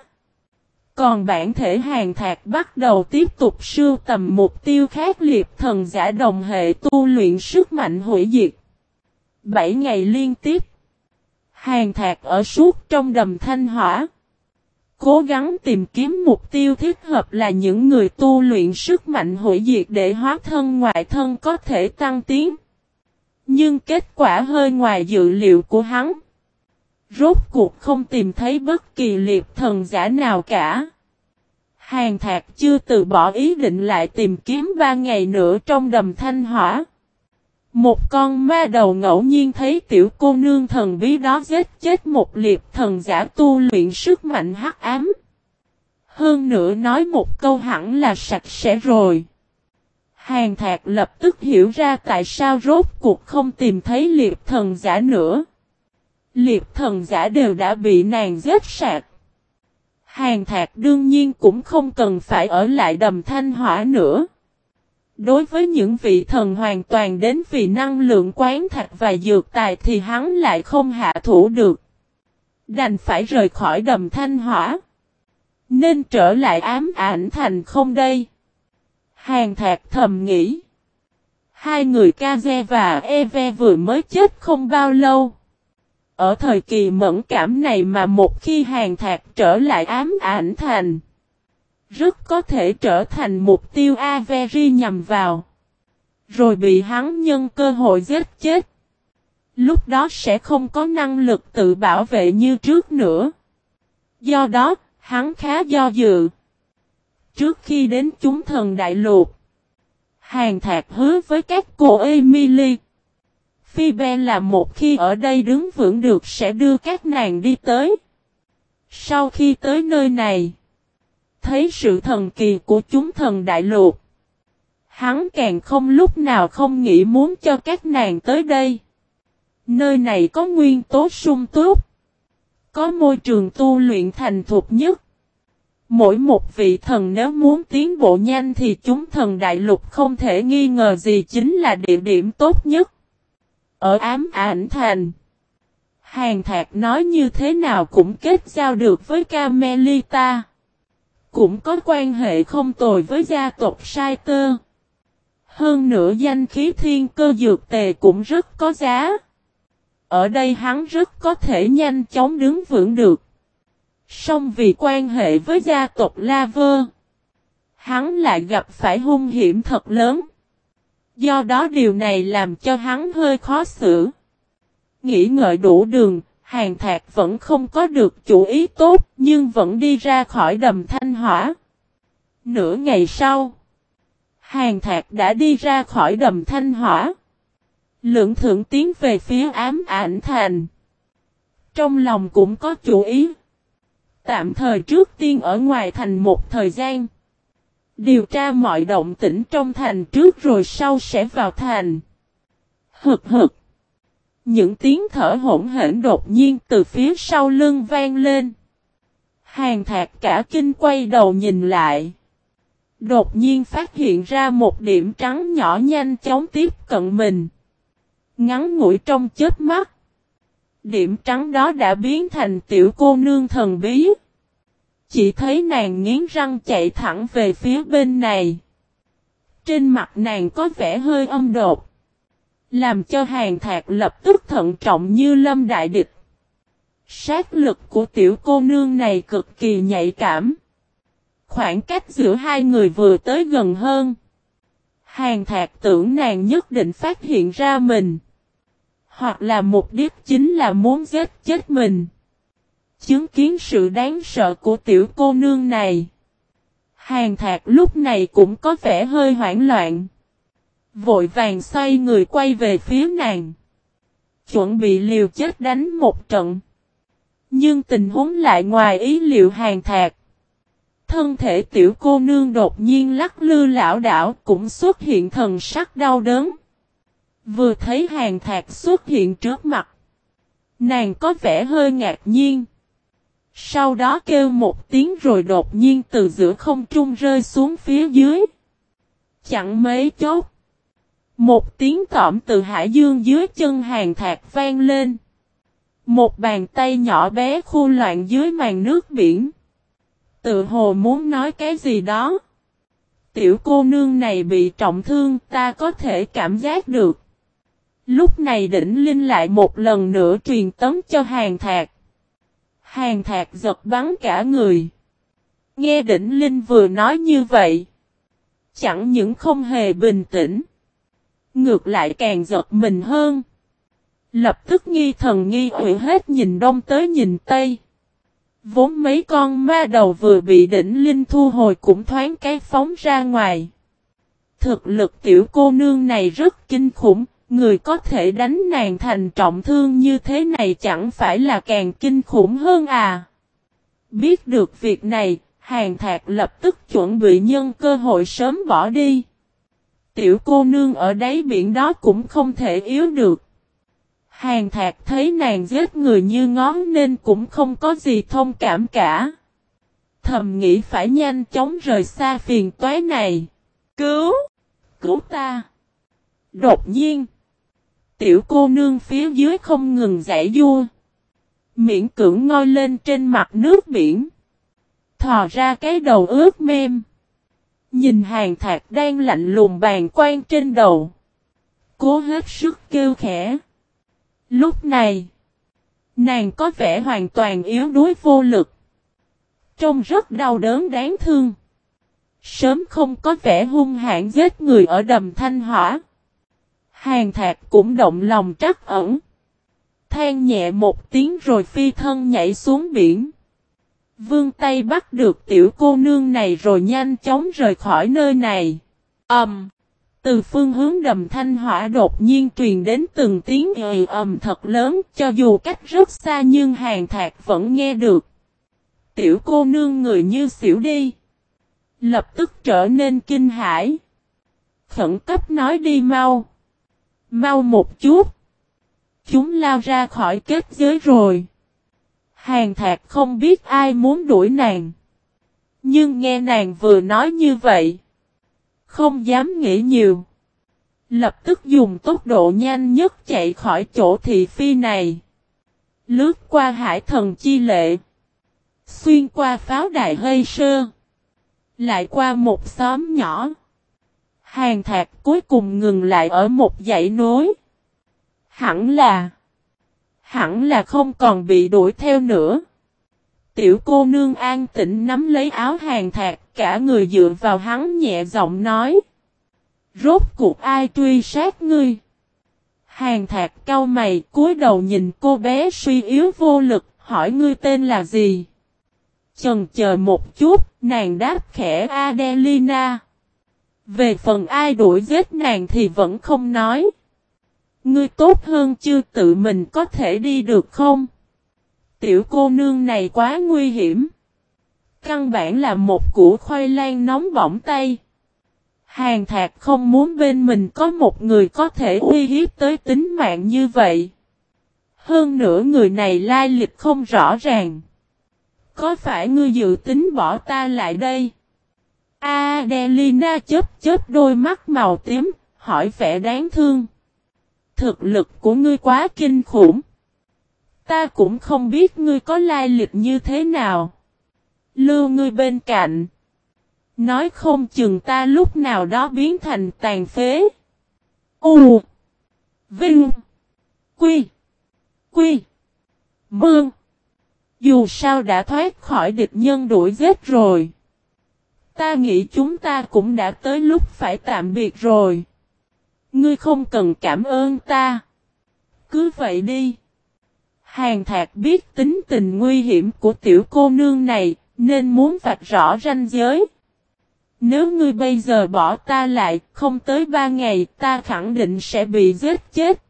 Còn bản thể Hàn Thạc bắt đầu tiếp tục sưu tầm mục tiêu khác liệp thần giả đồng hệ tu luyện sức mạnh hủy diệt. 7 ngày liên tiếp, Hàn Thạc ở suốt trong đầm thanh hỏa. Cố gắng tìm kiếm mục tiêu thích hợp là những người tu luyện sức mạnh hủy diệt để hóa thân ngoại thân có thể tăng tiến. Nhưng kết quả hơi ngoài dự liệu của hắn. Rốt cuộc không tìm thấy bất kỳ liệp thần giả nào cả. Hàn Thạc chưa từ bỏ ý định lại tìm kiếm 3 ngày nữa trong đầm thanh hỏa. Một con ma đầu ngẫu nhiên thấy tiểu cô nương thần bí đó giết chết một liệp thần giả tu luyện sức mạnh hắc ám. Hơn nữa nói một câu hẳn là sạch sẽ rồi. Hàn Thạc lập tức hiểu ra tại sao rốt cuộc không tìm thấy liệp thần giả nữa. Liệp thần giả đều đã bị nàng giết sạch. Hàn Thạc đương nhiên cũng không cần phải ở lại đầm thanh hỏa nữa. Đối với những vị thần hoàn toàn đến vì năng lượng quán thạch và dược tài thì hắn lại không hạ thủ được. Đành phải rời khỏi đầm thanh hỏa. Nên trở lại ám ảnh thành không đây. Hàn Thạc thầm nghĩ. Hai người Kaze và Eve vừa mới chết không bao lâu. Ở thời kỳ mẫn cảm này mà một khi Hàn Thạc trở lại ám ảnh thành, rất có thể trở thành mục tiêu Avery nhằm vào. Rồi bị hắn nhân cơ hội giết chết. Lúc đó sẽ không có năng lực tự bảo vệ như trước nữa. Do đó, hắn khá do dự. Trước khi đến chúng thần đại lục, Hàn Thạc hứa với các cô Emily, Phoebe là một khi ở đây đứng vững được sẽ đưa các nàng đi tới. Sau khi tới nơi này, thấy sự thần kỳ của chúng thần đại lục, hắn càng không lúc nào không nghĩ muốn cho các nàng tới đây. Nơi này có nguyên tố sung túc, có môi trường tu luyện thành thục nhất. Mỗi một vị thần nếu muốn tiến bộ nhanh thì chúng thần đại lục không thể nghi ngờ gì chính là địa điểm tốt nhất. Ở ám ảnh thành, Hàn Thạc nói như thế nào cũng kết giao được với Carmelita. Cũng có quan hệ không tồi với gia tộc Saiter. Hơn nữa danh khí thiên cơ dược tề cũng rất có giá. Ở đây hắn rất có thể nhanh chóng đứng vững được. Song vì quan hệ với gia tộc Laver, hắn lại gặp phải hung hiểm thật lớn. Do đó điều này làm cho hắn hơi khó xử. Nghĩ ngợi đủ đường, Hàn Thạc vẫn không có được chủ ý tốt nhưng vẫn đi ra khỏi đầm Thanh Hỏa. Nửa ngày sau, Hàn Thạc đã đi ra khỏi đầm Thanh Hỏa. Lưỡng thượng tiến về phía ám ảnh thành. Trong lòng cũng có chủ ý. Tạm thời trước tiên ở ngoài thành một thời gian. Điều tra mọi động tĩnh trong thành trước rồi sau sẽ vào thành. Hực hực. Những tiếng thở hỗn hển đột nhiên từ phía sau lưng vang lên. Hàn Thạc cả kinh quay đầu nhìn lại. Đột nhiên phát hiện ra một điểm trắng nhỏ nhanh chóng tiếp cận mình. Ngắn ngủi trong chớp mắt. Điểm trắng đó đã biến thành tiểu cô nương thần bí. Chỉ thấy nàng nghiến răng chạy thẳng về phía bên này. Trên mặt nàng có vẻ hơi âm đột. Làm cho Hàn Thạc lập tức thận trọng như lâm đại địch. Sát lực của tiểu cô nương này cực kỳ nhạy cảm. Khoảng cách giữa hai người vừa tới gần hơn. Hàn Thạc tưởng nàng nhất định phát hiện ra mình. Hoặc là mục đích chính là muốn giết chết mình. Chứng kiến sự đáng sợ của tiểu cô nương này. Hàn Thạc lúc này cũng có vẻ hơi hoảng loạn. Vội vàng xoay người quay về phía nàng. Chuẩn bị liều chết đánh một trận. Nhưng tình huống lại ngoài ý liệu Hàn Thạc. Thân thể tiểu cô nương đột nhiên lắc lư lảo đảo cũng xuất hiện thần sắc đau đớn. Vừa thấy Hàn Thạc xuất hiện trước mặt. Nàng có vẻ hơi ngạc nhiên. Sau đó kêu một tiếng rồi đột nhiên từ giữa không trung rơi xuống phía dưới. Chẳng mấy chốc. Một tiếng tỏm từ hải dương dưới chân Hàn Thạc vang lên. Một bàn tay nhỏ bé khu loạn dưới màn nước biển. Tự hồ muốn nói cái gì đó. Tiểu cô nương này bị trọng thương ta có thể cảm giác được. Lúc này đỉnh linh lại một lần nữa truyền tống cho Hàn Thạc. Hàn Thạc giật bắn cả người. Nghe đỉnh linh vừa nói như vậy. Chẳng những không hề bình tĩnh. Ngược lại càng giật mình hơn. Lập tức nghi thần nghi quỷ hết nhìn đông tới nhìn tây. Vốn mấy con ma đầu vừa bị đỉnh linh thu hồi cũng thoáng cái phóng ra ngoài. Thực lực tiểu cô nương này rất kinh khủng. Người có thể đánh nàng thành trọng thương như thế này chẳng phải là càng kinh khủng hơn à. Biết được việc này, Hàn Thạc lập tức chuẩn bị nhân cơ hội sớm bỏ đi. Tiểu cô nương ở đáy biển đó cũng không thể yếu được. Hàn Thạc thấy nàng giết người như ngón nên cũng không có gì thông cảm cả. Thầm nghĩ phải nhanh chóng rời xa phiền toái này. Cứu! Cứu ta! Đột nhiên! Tiểu cô nương phía dưới không ngừng giãy giụa. Miễn cưỡng ngoi lên trên mặt nước biển. Thò ra cái đầu ướt mềm. Nhìn Hàn Thạc đang lạnh lùng bàn quan trên đầu. cố hết sức kêu khẽ. Lúc này, nàng có vẻ hoàn toàn yếu đuối vô lực. Trông rất đau đớn đáng thương. Sớm không có vẻ hung hãn giết người ở đầm Thanh Hỏa. Hàn Thạc cũng động lòng trắc ẩn. Than nhẹ một tiếng rồi phi thân nhảy xuống biển. Vươn tay bắt được tiểu cô nương này rồi nhanh chóng rời khỏi nơi này. Từ phương hướng đầm Thanh Hỏa đột nhiên truyền đến từng tiếng thật lớn, cho dù cách rất xa nhưng Hàn Thạc vẫn nghe được. Tiểu cô nương người như xỉu đi. Lập tức trở nên kinh hãi. Khẩn cấp nói đi mau. Mau một chút. Chúng lao ra khỏi kết giới rồi. Hàn Thạc không biết ai muốn đuổi nàng. Nhưng nghe nàng vừa nói như vậy. Không dám nghĩ nhiều. Lập tức dùng tốc độ nhanh nhất chạy khỏi chỗ thị phi này. Lướt qua hải thần chi lệ. Xuyên qua pháo đài Hây Sơ. Lại qua một xóm nhỏ. Hàn Thạc cuối cùng ngừng lại ở một dãy núi. Hẳn là không còn bị đuổi theo nữa. Tiểu cô nương an tĩnh nắm lấy áo Hàn Thạc, cả người dựa vào hắn nhẹ giọng nói. Rốt cuộc ai truy sát ngươi? Hàn Thạc cau mày cúi đầu nhìn cô bé suy yếu vô lực, hỏi ngươi tên là gì? Chần chờ một chút, nàng đáp khẽ Adelina. Về phần ai đuổi giết nàng thì vẫn không nói. Ngươi tốt hơn chưa tự mình có thể đi được không? Tiểu cô nương này quá nguy hiểm. Căn bản là một củ khoai lang nóng bỏng tay. Hàn Thạc không muốn bên mình có một người có thể uy hiếp tới tính mạng như vậy. Hơn nữa người này lai lịch không rõ ràng. Có phải ngươi dự tính bỏ ta lại đây? Adelina chớp đôi mắt màu tím, hỏi vẻ đáng thương. Thực lực của ngươi quá kinh khủng. Ta cũng không biết ngươi có lai lịch như thế nào. Lưu ngươi bên cạnh. Nói không chừng ta lúc nào đó biến thành tàn phế. U. Vinh. Quy. Mương. Dù sao đã thoát khỏi địch nhân đuổi giết rồi. Ta nghĩ chúng ta cũng đã tới lúc phải tạm biệt rồi. Ngươi không cần cảm ơn ta. Cứ vậy đi. Hàn Thạc biết tính tình nguy hiểm của tiểu cô nương này, nên muốn vạch rõ ranh giới. Nếu ngươi bây giờ bỏ ta lại, không tới 3 ngày ta khẳng định sẽ bị giết chết.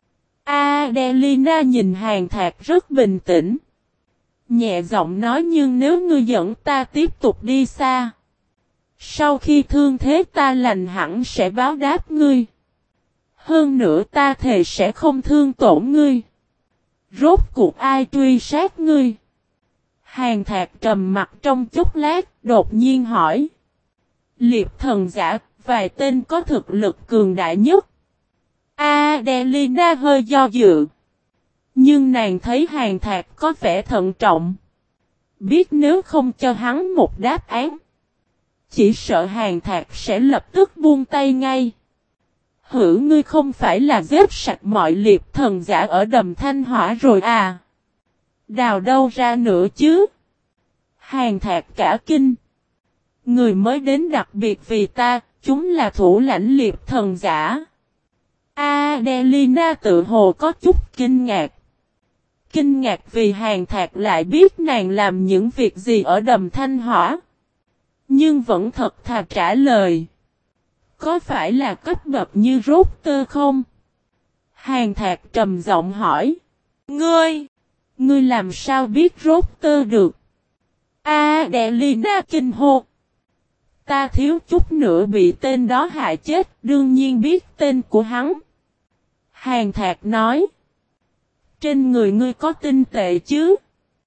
Adelina nhìn Hàn Thạc rất bình tĩnh. Nhẹ giọng nói nhưng nếu ngươi dẫn ta tiếp tục đi xa. Sau khi thương thế ta lành hẳn sẽ báo đáp ngươi. Hơn nữa ta thề sẽ không thương tổn ngươi. Rốt cuộc ai truy sát ngươi? Hàn Thạc trầm mặt trong chốc lát, đột nhiên hỏi. Liệp thần giả, vài tên có thực lực cường đại nhất. Adelina hơi do dự. Nhưng nàng thấy Hàn Thạc có vẻ thận trọng. Biết nếu không cho hắn một đáp án. Chỉ sợ Hàn Thạc sẽ lập tức buông tay ngay. Hử ngươi không phải là giết sạch mọi liệp thần giả ở đầm Thanh Hỏa rồi à? Đào đâu ra nữa chứ? Hàn Thạc cả kinh. Người mới đến đặc biệt vì ta, chúng là thủ lãnh liệp thần giả. Adelina tự hồ có chút kinh ngạc. Kinh ngạc vì Hàn Thạc lại biết nàng làm những việc gì ở đầm Thanh Hỏa. Nhưng vẫn thật thà trả lời. Có phải là cấp bậc như rốt tơ không? Hàn Thạc trầm giọng hỏi. Ngươi làm sao biết rốt tơ được? Adelina kinh hô. Ta thiếu chút nữa bị tên đó hại chết, đương nhiên biết tên của hắn. Hàn Thạc nói. Trên người ngươi có tinh tệ chứ?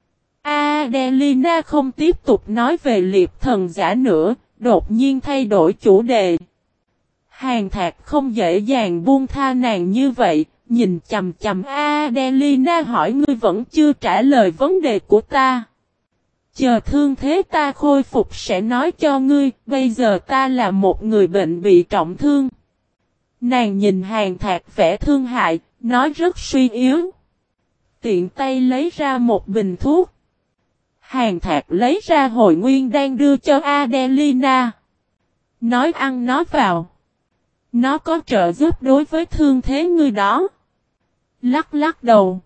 Adelina không tiếp tục nói về liệp thần giả nữa, đột nhiên thay đổi chủ đề. Hàn Thạc không dễ dàng buông tha nàng như vậy, nhìn chầm chầm Adelina hỏi ngươi vẫn chưa trả lời vấn đề của ta. Chờ thương thế ta khôi phục sẽ nói cho ngươi, bây giờ ta là một người bệnh bị trọng thương. Nàng nhìn Hàn Thạc vẻ thương hại, nói rất suy yếu. Tiện tay lấy ra một bình thuốc. Hàn Thạc lấy ra hồi nguyên đang đưa cho Adelina. Nói ăn nó vào. Nó có trợ giúp đối với thương thế ngươi đó. Lắc lắc đầu.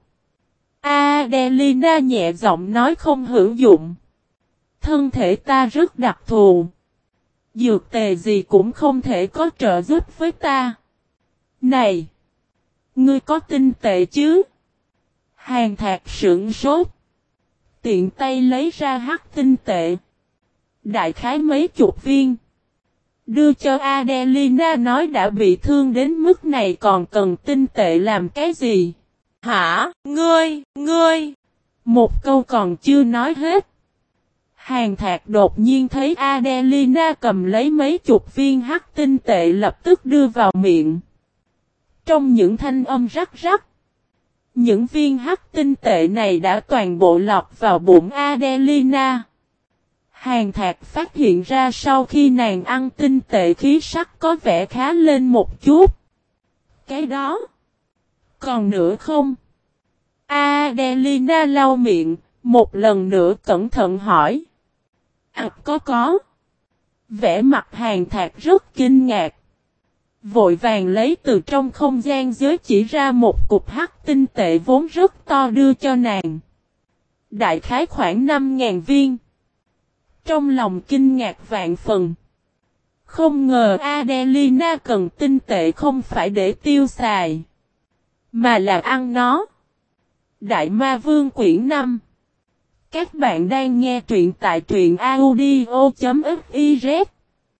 Adelina nhẹ giọng nói không hữu dụng. Thân thể ta rất đặc thù. Dược tề gì cũng không thể có trợ giúp với ta. Này! Ngươi có tinh tệ chứ? Hàn Thạc sững sốt. Tiện tay lấy ra hắc tinh tệ. Đại khái mấy chục viên. Đưa cho Adelina nói đã bị thương đến mức này còn cần tinh tệ làm cái gì? Hả? Ngươi! Một câu còn chưa nói hết. Hàn Thạc đột nhiên thấy Adelina cầm lấy mấy chục viên hắc tinh tệ lập tức đưa vào miệng. Trong những thanh âm rắc rắc. Những viên hắc tinh tệ này đã toàn bộ lọt vào bụng Adelina. Hàn Thạc phát hiện ra sau khi nàng ăn tinh tệ khí sắc có vẻ khá lên một chút. Cái đó. Còn nữa không? Adelina lau miệng, một lần nữa cẩn thận hỏi. Có. Vẻ mặt Hàn Thạc rất kinh ngạc. Vội vàng lấy từ trong không gian giới chỉ ra một cục hắc tinh tệ vốn rất to đưa cho nàng. Đại khái khoảng 5.000 viên. Trong lòng kinh ngạc vạn phần. Không ngờ Adelina cần tinh tệ không phải để tiêu xài. Mà là ăn nó. Đại Ma Vương quyển 5. Các bạn đang nghe truyện tại truyện audio.fiz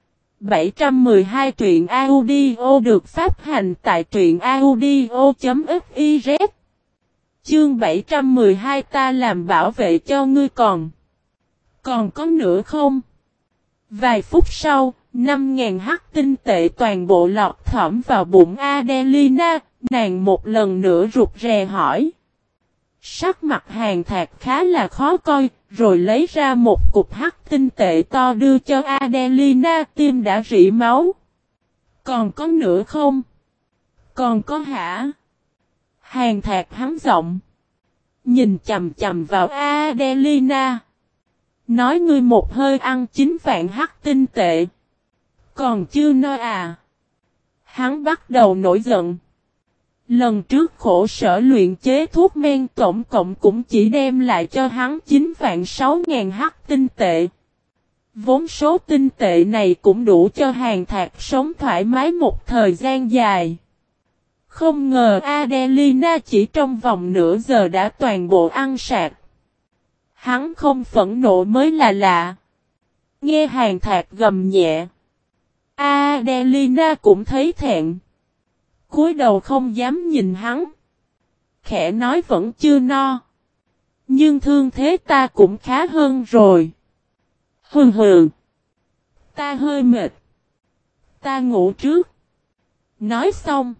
712 truyện audio được phát hành tại truyện audio.fiz. Chương 712 ta làm bảo vệ cho ngươi còn có nữa không? Vài phút sau, 5.000 hắc tinh tệ toàn bộ lọt thỏm vào bụng Adelina, nàng một lần nữa rụt rè hỏi. Sắc mặt Hàn Thạc khá là khó coi, rồi lấy ra một cục hắc tinh tệ to đưa cho Adelina, tim đã rỉ máu. Còn có nữa không? Còn có hả? Hàn Thạc hắn giọng. Nhìn chầm chầm vào Adelina. Nói ngươi một hơi ăn 9 vạn hắc tinh tệ. Còn chưa no à? Hắn bắt đầu nổi giận. Lần trước khổ sở luyện chế thuốc men tổng cộng cũng chỉ đem lại cho hắn 9 vạn 6.000 hắc tinh tệ. Vốn số tinh tệ này cũng đủ cho Hàn Thạc sống thoải mái một thời gian dài. Không ngờ Adelina chỉ trong vòng nửa giờ đã toàn bộ ăn sạch. Hắn không phẫn nộ mới là lạ. Nghe Hàn Thạc gầm nhẹ. Adelina cũng thấy thẹn. Cúi đầu không dám nhìn hắn. Khẽ nói vẫn chưa no. Nhưng thương thế ta cũng khá hơn rồi. Hừ. Ta hơi mệt. Ta ngủ trước. Nói xong.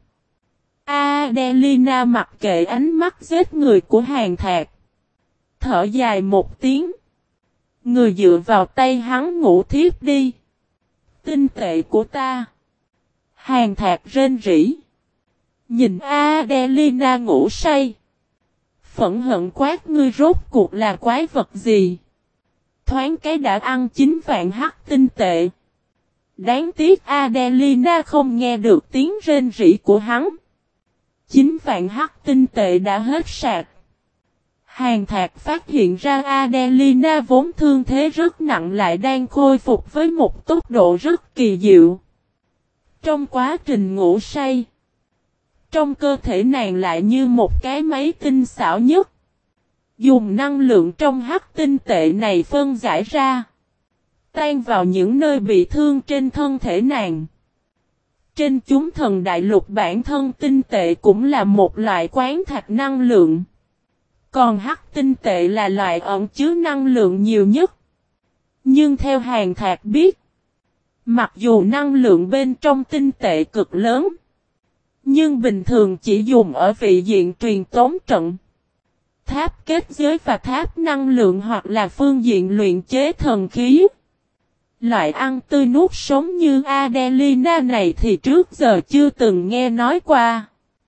Adelina mặc kệ ánh mắt giết người của Hàn Thạc. Thở dài một tiếng. Người dựa vào tay hắn ngủ thiếp đi. Tinh tệ của ta. Hàn Thạc rên rỉ. Nhìn Adelina ngủ say. Phẫn hận quát ngươi rốt cuộc là quái vật gì. Thoáng cái đã ăn 9 vạn hắc tinh tệ. Đáng tiếc Adelina không nghe được tiếng rên rỉ của hắn. 9 vạn hắc tinh tệ đã hết sạch. Hàn Thạc phát hiện ra Adelina vốn thương thế rất nặng lại đang khôi phục với một tốc độ rất kỳ diệu. Trong quá trình ngủ say, trong cơ thể nàng lại như một cái máy tinh xảo nhất. Dùng năng lượng trong hắc tinh tệ này phân giải ra. Tan vào những nơi bị thương trên thân thể nàng. Trên chúng thần đại lục bản thân tinh tệ cũng là một loại khoáng thạch năng lượng. Còn hắc tinh tệ là loại ẩn chứa năng lượng nhiều nhất. Nhưng theo Hàn Thạc biết, mặc dù năng lượng bên trong tinh tệ cực lớn, nhưng bình thường chỉ dùng ở vị diện truyền tống trận, tháp kết giới và tháp năng lượng hoặc là phương diện luyện chế thần khí. Loại ăn tươi nuốt sống như Adelina này thì trước giờ chưa từng nghe nói qua.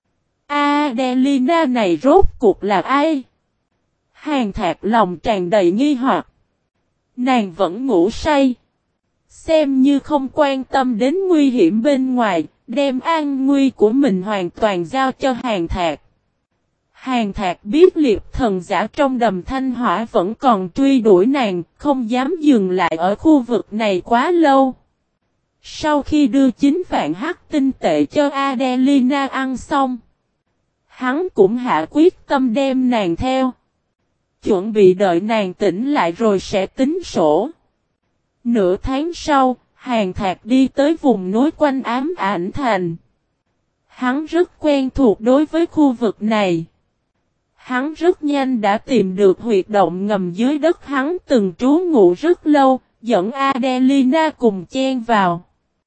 Adelina này rốt cuộc là ai? Hàn Thạc lòng tràn đầy nghi hoặc. Nàng vẫn ngủ say. Xem như không quan tâm đến nguy hiểm bên ngoài, đem an nguy của mình hoàn toàn giao cho Hàn Thạc. Hàn Thạc biết Liệp thần giả trong đầm thanh hỏa vẫn còn truy đuổi nàng, không dám dừng lại ở khu vực này quá lâu. Sau khi đưa 9 vạn hắc tinh tệ cho Adelina ăn xong, hắn cũng hạ quyết tâm đem nàng theo. Chuẩn bị đợi nàng tỉnh lại rồi sẽ tính sổ. Nửa tháng sau, Hàn Thạc đi tới vùng núi quanh Ám Ảnh Thành. Hắn rất quen thuộc đối với khu vực này. Hắn rất nhanh đã tìm được huyệt động ngầm dưới đất hắn từng trú ngụ rất lâu, dẫn Adelina cùng chen vào.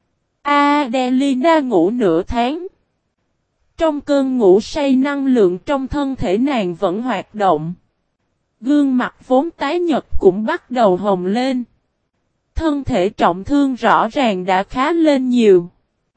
Adelina ngủ nửa tháng. Trong cơn ngủ say năng lượng trong thân thể nàng vẫn hoạt động. Gương mặt vốn tái nhợt cũng bắt đầu hồng lên. Thân thể trọng thương rõ ràng đã khá lên nhiều.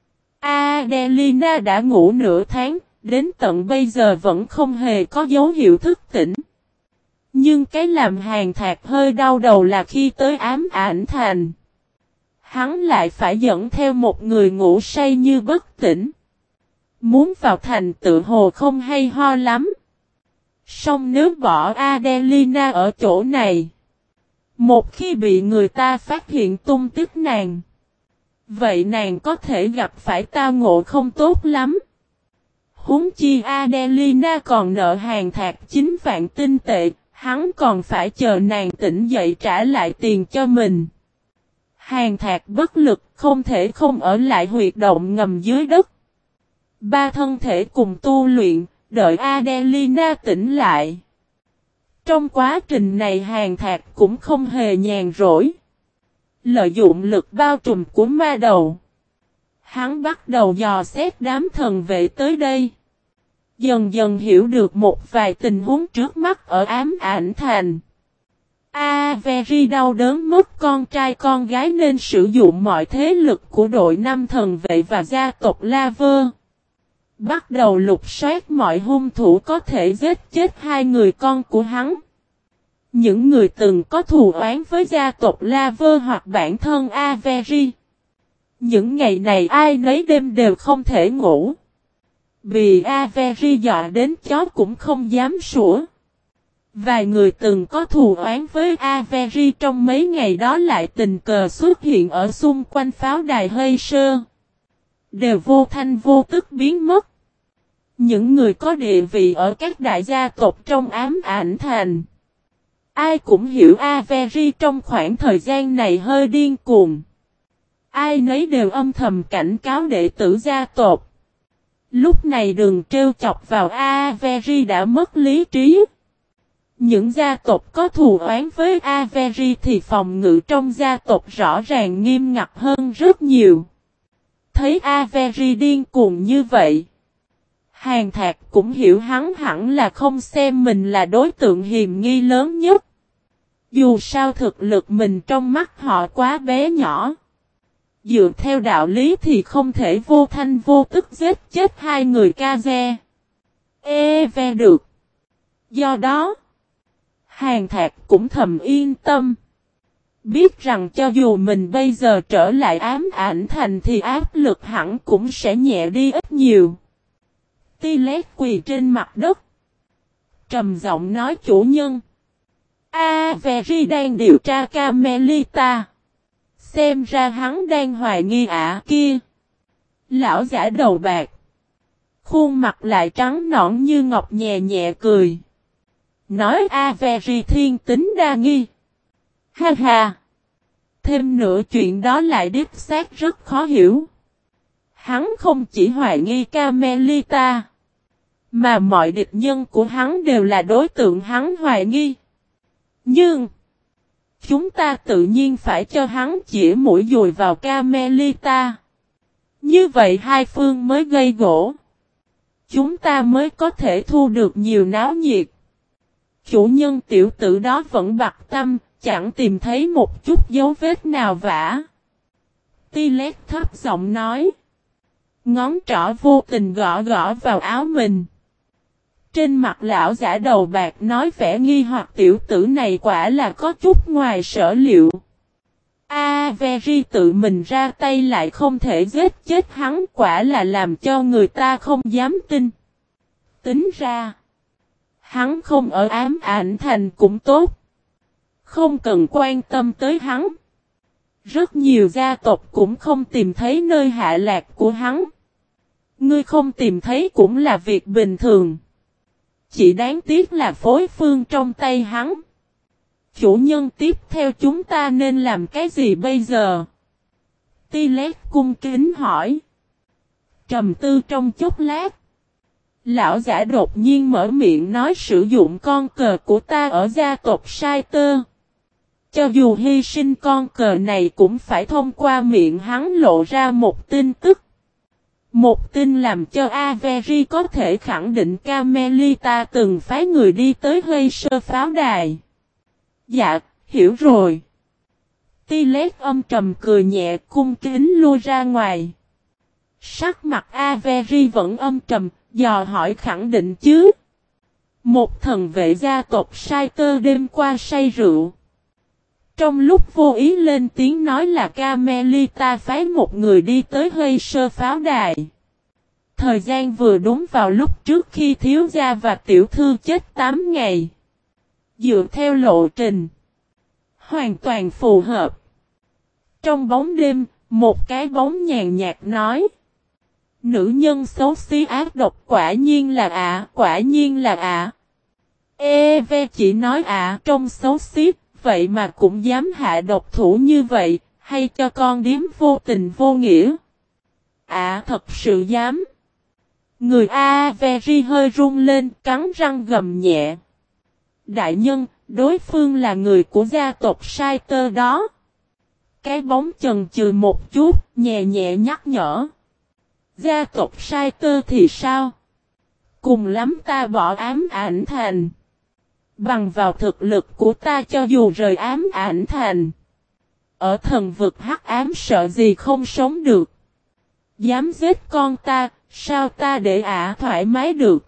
Adelina đã ngủ nửa tháng, đến tận bây giờ vẫn không hề có dấu hiệu thức tỉnh. Nhưng cái làm Hàn Thạc hơi đau đầu là khi tới Ám Ảnh Thành, hắn lại phải dẫn theo một người ngủ say như bất tỉnh. Muốn vào thành tự hồ không hay ho lắm. Song nếu bỏ Adelina ở chỗ này, một khi bị người ta phát hiện tung tích nàng, vậy nàng có thể gặp phải tao ngộ không tốt lắm. Huống chi Adelina còn nợ Hàn Thạc 9 vạn tinh tệ, hắn còn phải chờ nàng tỉnh dậy trả lại tiền cho mình. Hàn Thạc bất lực không thể không ở lại huyệt động ngầm dưới đất. Ba thân thể cùng tu luyện, đợi Adelina tỉnh lại. Trong quá trình này Hàn Thạc cũng không hề nhàn rỗi. Lợi dụng lực bao trùm của ma đầu, hắn bắt đầu dò xét đám thần vệ tới đây. Dần dần hiểu được một vài tình huống trước mắt ở Ám Ảnh Thành. Avery đau đớn mất con trai con gái nên sử dụng mọi thế lực của đội 5 thần vệ và gia tộc Laver. Bắt đầu lục soát mọi hung thủ có thể giết chết hai người con của hắn. Những người từng có thù oán với gia tộc Laver hoặc bản thân Avery. Những ngày này ai nấy đêm đều không thể ngủ. Vì Avery dọa đến chó cũng không dám sủa. Vài người từng có thù oán với Avery trong mấy ngày đó lại tình cờ xuất hiện ở xung quanh pháo đài hơi sơ. Đều vô thanh vô tức biến mất. Những người có địa vị ở các đại gia tộc trong Ám Ảnh Thành, ai cũng hiểu Avery trong khoảng thời gian này hơi điên cuồng. Ai nấy đều âm thầm cảnh cáo đệ tử gia tộc. Lúc này đừng trêu chọc vào Avery đã mất lý trí. Những gia tộc có thù oán với Avery thì phòng ngự trong gia tộc rõ ràng nghiêm ngặt hơn rất nhiều. Thấy Avery điên cuồng như vậy, Hàn Thạc cũng hiểu hắn hẳn là không xem mình là đối tượng hiềm nghi lớn nhất. Dù sao thực lực mình trong mắt họ quá bé nhỏ. Dựa theo đạo lý thì không thể vô thanh vô tức giết chết hai người Kaze Eve được. Do đó, Hàn Thạc cũng thầm yên tâm. Biết rằng cho dù mình bây giờ trở lại Ám Ảnh Thành thì áp lực hẳn cũng sẽ nhẹ đi ít nhiều. Tilet quỳ trên mặt đất, trầm giọng nói chủ nhân. Avery đang điều tra Carmelita. Xem ra hắn đang hoài nghi ả kia. Lão giả đầu bạc, khuôn mặt lại trắng nõn như ngọc nhẹ nhẹ cười. Nói Avery thiên tính đa nghi. Ha ha. Thêm nữa chuyện đó lại đích xác rất khó hiểu. Hắn không chỉ hoài nghi Carmelita, mà mọi địch nhân của hắn đều là đối tượng hắn hoài nghi. Nhưng chúng ta tự nhiên phải cho hắn chỉ mũi dùi vào Carmelita. Như vậy hai phương mới gây gỗ. Chúng ta mới có thể thu được nhiều náo nhiệt. Chủ nhân tiểu tử đó vẫn bặt tâm, chẳng tìm thấy một chút dấu vết nào vả. Tilet thấp giọng nói. Ngón trỏ vô tình gõ gõ vào áo mình. Trên mặt lão giả đầu bạc nói vẻ nghi hoặc tiểu tử này quả là có chút ngoài sở liệu. Avery tự mình ra tay lại không thể giết chết hắn quả là làm cho người ta không dám tin. Tính ra, hắn không ở ám ảnh thành cũng tốt. Không cần quan tâm tới hắn. Rất nhiều gia tộc cũng không tìm thấy nơi hạ lạc của hắn. Ngươi không tìm thấy cũng là việc bình thường. Chỉ đáng tiếc là phối phương trong tay hắn. Chủ nhân tiếp theo chúng ta nên làm cái gì bây giờ? Tilet cung kính hỏi. Trầm tư trong chốc lát. Lão giả đột nhiên mở miệng nói sử dụng con cờ của ta ở gia tộc Sai Tơ. Cho dù hy sinh con cờ này cũng phải thông qua miệng hắn lộ ra một tin tức. Một tin làm cho Avery có thể khẳng định Camelita từng phái người đi tới hơi sơ pháo đài. Dạ, hiểu rồi. Tilet âm trầm cười nhẹ cung kính lui ra ngoài. Sắc mặt Avery vẫn âm trầm, dò hỏi khẳng định chứ. Một thần vệ gia tộc Sai Tơ đêm qua say rượu. Trong lúc vô ý lên tiếng nói là Camelita phái một người đi tới hơi sơ pháo đài. Thời gian vừa đúng vào lúc trước khi thiếu gia và tiểu thư chết 8 ngày. Dựa theo lộ trình. Hoàn toàn phù hợp. Trong bóng đêm, một cái bóng nhàn nhạt nói. Nữ nhân xấu xí ác độc quả nhiên là quả nhiên là Eve chỉ nói trong xấu xí. Vậy mà cũng dám hạ độc thủ như vậy, hay cho con điếm vô tình vô nghĩa. Thật sự dám. Người Avery hơi run lên, cắn răng gầm nhẹ. Đại nhân, đối phương là người của gia tộc Sai Tơ đó. Cái bóng chần chừ một chút, nhẹ nhẹ nhắc nhở. Gia tộc Sai Tơ thì sao? Cùng lắm ta bỏ ám ảnh thành. Bằng vào thực lực của ta cho dù rời ám ảnh thành. Ở thần vực hắc ám sợ gì không sống được. Dám giết con ta, sao ta để thoải mái được.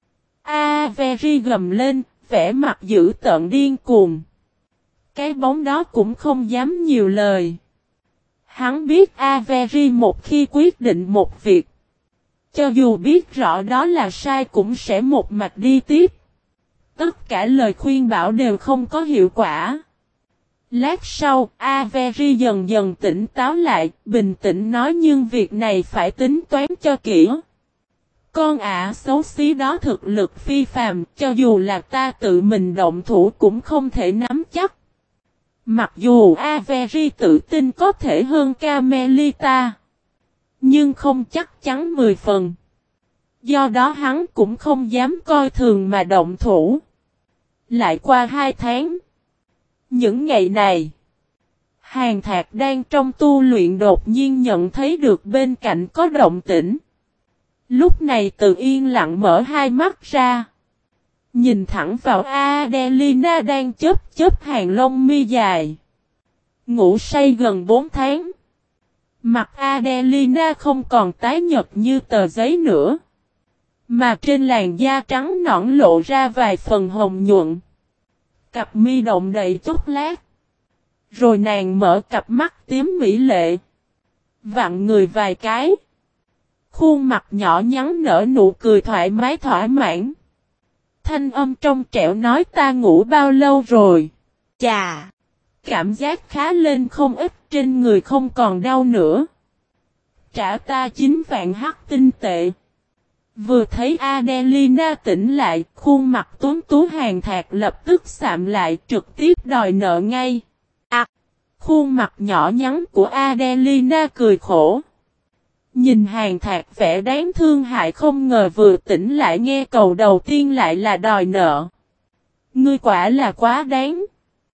Avery gầm lên, vẻ mặt dữ tợn điên cuồng. Cái bóng đó cũng không dám nhiều lời. Hắn biết Avery một khi quyết định một việc. Cho dù biết rõ đó là sai cũng sẽ một mạch đi tiếp. Tất cả lời khuyên bảo đều không có hiệu quả. Lát sau, Avery dần dần tỉnh táo lại, bình tĩnh nói nhưng việc này phải tính toán cho kỹ. Con xấu xí đó thực lực phi phàm, cho dù là ta tự mình động thủ cũng không thể nắm chắc. Mặc dù Avery tự tin có thể hơn Camelita, nhưng không chắc chắn 10 phần. Do đó hắn cũng không dám coi thường mà động thủ. Lại qua 2 tháng. Những ngày này, Hàn Thạc đang trong tu luyện đột nhiên nhận thấy được bên cạnh có động tĩnh. Lúc này tự yên lặng mở hai mắt ra. Nhìn thẳng vào Adelina đang chớp hàng lông mi dài. Ngủ say gần 4 tháng. Mặt Adelina không còn tái nhợt như tờ giấy nữa. Mà trên làn da trắng nõn lộ ra vài phần hồng nhuận. Cặp mi động đậy chốc lát. Rồi nàng mở cặp mắt tím mỹ lệ. Vặn người vài cái. Khuôn mặt nhỏ nhắn nở nụ cười thoải mái thỏa mãn. Thanh âm trong trẻo nói ta ngủ bao lâu rồi. Chà. Cảm giác khá lên không ít trên người không còn đau nữa. Trả ta 9 vạn hắc tinh tệ. Vừa thấy Adelina tỉnh lại, khuôn mặt tuấn tú Hàn Thạc lập tức sạm lại trực tiếp đòi nợ ngay. Khuôn mặt nhỏ nhắn của Adelina cười khổ. Nhìn Hàn Thạc vẻ đáng thương hại không ngờ vừa tỉnh lại nghe cầu đầu tiên lại là đòi nợ. Ngươi quả là quá đáng.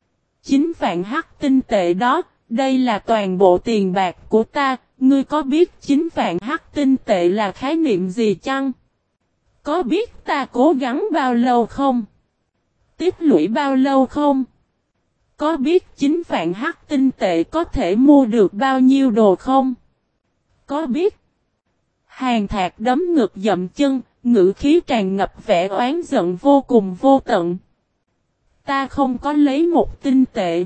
9 vạn hắc tinh tệ đó, đây là toàn bộ tiền bạc của ta, ngươi có biết 9 vạn hắc tinh tệ là khái niệm gì chăng? Có biết ta cố gắng bao lâu không? Tích lũy bao lâu không? Có biết 9 vạn hắc tinh tệ có thể mua được bao nhiêu đồ không? Có biết? Hàn Thạc đấm ngực dậm chân, ngữ khí tràn ngập vẻ oán giận vô cùng vô tận. Ta không có lấy một tinh tệ.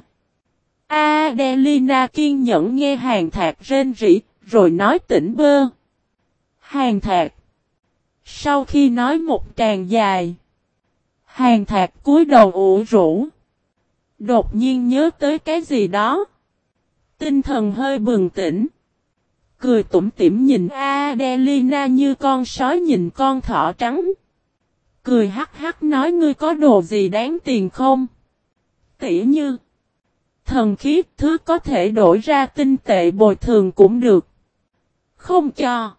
Adelina kiên nhẫn nghe Hàn Thạc rên rỉ, rồi nói tỉnh bơ. Hàn Thạc. Sau khi nói một tràng dài, Hàn Thạc cúi đầu ủ rũ. Đột nhiên nhớ tới cái gì đó. Tinh thần hơi bừng tỉnh. Cười tủm tỉm nhìn Adelina như con sói nhìn con thỏ trắng. Cười hắc hắc nói ngươi có đồ gì đáng tiền không? Tỉ như thần khí thứ có thể đổi ra tinh tệ bồi thường cũng được. Không cho.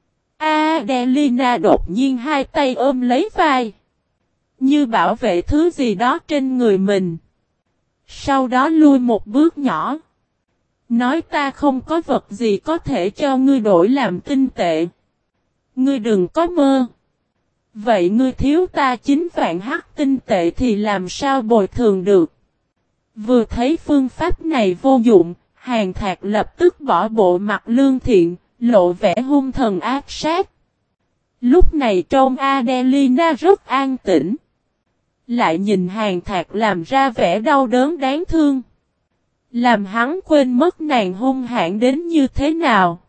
Adelina đột nhiên hai tay ôm lấy vai. Như bảo vệ thứ gì đó trên người mình. Sau đó lui một bước nhỏ. Nói ta không có vật gì có thể cho ngươi đổi làm tinh tệ. Ngươi đừng có mơ. Vậy ngươi thiếu ta 9 vạn hắc tinh tệ thì làm sao bồi thường được? Vừa thấy phương pháp này vô dụng, Hàn Thạc lập tức bỏ bộ mặt lương thiện, lộ vẻ hung thần ác sát. Lúc này trông Adelina rất an tĩnh. Lại nhìn Hàn Thạc làm ra vẻ đau đớn đáng thương. Làm hắn quên mất nàng hung hãn đến như thế nào.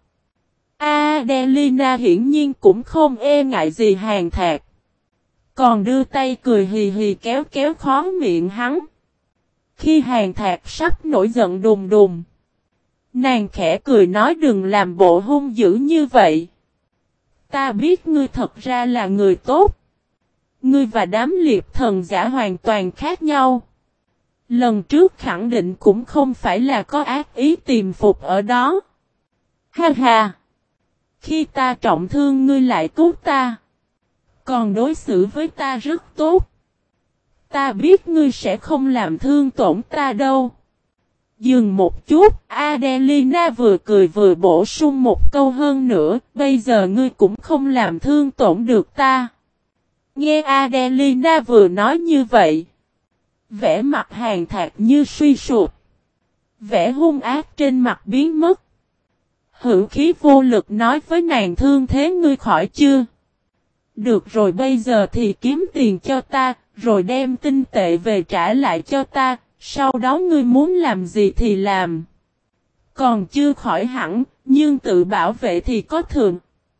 Adelina hiển nhiên cũng không e ngại gì Hàn Thạc. Còn đưa tay cười hì hì kéo kéo khóe miệng hắn. Khi Hàn Thạc sắp nổi giận đùng đùng. Nàng khẽ cười nói đừng làm bộ hung dữ như vậy. Ta biết ngươi thật ra là người tốt. Ngươi và đám liệp thần giả hoàn toàn khác nhau. Lần trước khẳng định cũng không phải là có ác ý tìm phục ở đó. Ha ha! Khi ta trọng thương ngươi lại cứu ta. Còn đối xử với ta rất tốt. Ta biết ngươi sẽ không làm thương tổn ta đâu. Dừng một chút, Adelina vừa cười vừa bổ sung một câu hơn nữa. Bây giờ ngươi cũng không làm thương tổn được ta. Nghe Adelina vừa nói như vậy. Vẻ mặt Hàn Thạc như suy sụp. Vẻ hung ác trên mặt biến mất. Hữu khí vô lực nói với nàng thương thế ngươi khỏi chưa? Được rồi bây giờ thì kiếm tiền cho ta, rồi đem tinh tệ về trả lại cho ta, sau đó ngươi muốn làm gì thì làm. Còn chưa khỏi hẳn, nhưng tự bảo vệ thì có thường.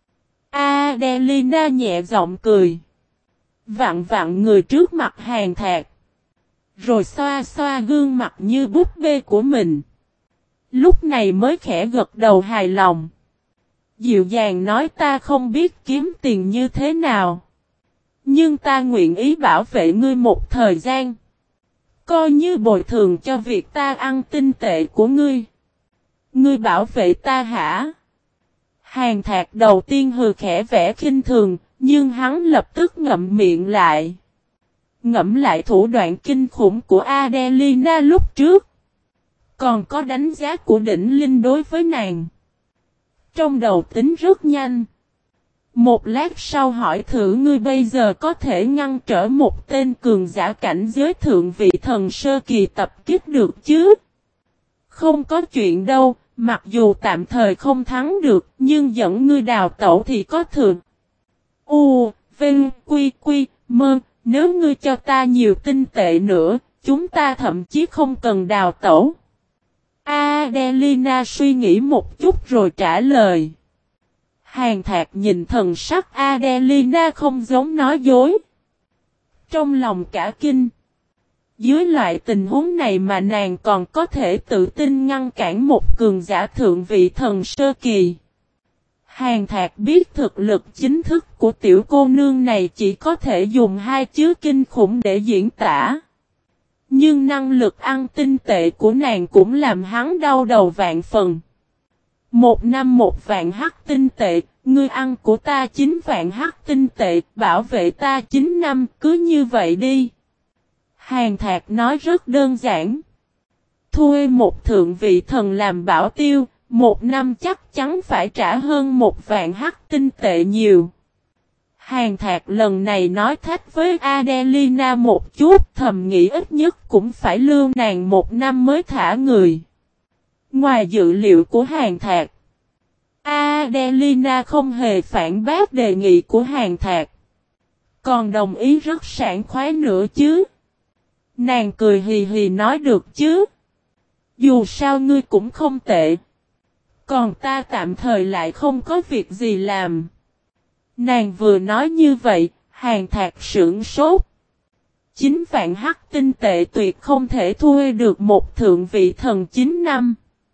Adelina nhẹ giọng cười. Vặn vặn người trước mặt Hàn Thạc. Rồi xoa xoa gương mặt như búp bê của mình. Lúc này mới khẽ gật đầu hài lòng. Dịu dàng nói ta không biết kiếm tiền như thế nào. Nhưng ta nguyện ý bảo vệ ngươi một thời gian. Coi như bồi thường cho việc ta ăn tinh tệ của ngươi. Ngươi bảo vệ ta hả? Hàn Thạc đầu tiên hừ khẽ vẻ khinh thường, nhưng hắn lập tức ngậm miệng lại. Ngẫm lại thủ đoạn kinh khủng của Adelina lúc trước. Còn có đánh giá của đỉnh linh đối với nàng. Trong đầu tính rất nhanh. Một lát sau hỏi thử ngươi bây giờ có thể ngăn trở một tên cường giả cảnh giới thượng vị thần sơ kỳ tập kích được chứ? Không có chuyện đâu, mặc dù tạm thời không thắng được, nhưng dẫn ngươi đào tẩu thì có thường. U, Vinh, Quy, Quy, Mơ, nếu ngươi cho ta nhiều tinh tệ nữa, chúng ta thậm chí không cần đào tẩu. Adelina suy nghĩ một chút rồi trả lời. Hàn Thạc nhìn thần sắc Adelina không giống nói dối. Trong lòng cả kinh. Dưới loại tình huống này mà nàng còn có thể tự tin ngăn cản một cường giả thượng vị thần sơ kỳ. Hàn Thạc biết thực lực chính thức của tiểu cô nương này chỉ có thể dùng hai chữ kinh khủng để diễn tả. Nhưng năng lực ăn tinh tệ của nàng cũng làm hắn đau đầu vạn phần. 1 năm 1 vạn hắc tinh tệ, ngươi ăn của ta 9 vạn hắc tinh tệ, bảo vệ ta 9 năm, cứ như vậy đi. Hàn Thạc nói rất đơn giản. Thuê một thượng vị thần làm bảo tiêu, 1 năm chắc chắn phải trả hơn 1 vạn hắc tinh tệ nhiều. Hàn Thạc lần này nói thách với Adelina một chút, thầm nghĩ ít nhất cũng phải lưu nàng 1 năm mới thả người. Ngoài dự liệu của Hàn Thạc, Adelina không hề phản bác đề nghị của Hàn Thạc, còn đồng ý rất sảng khoái nữa chứ. Nàng cười hì hì nói được chứ. Dù sao ngươi cũng không tệ. Còn ta tạm thời lại không có việc gì làm. Nàng vừa nói như vậy, Hàn Thạc sửng sốt. 9 vạn hắc tinh tệ tuyệt không thể thuê được một thượng vị thần 9 năm.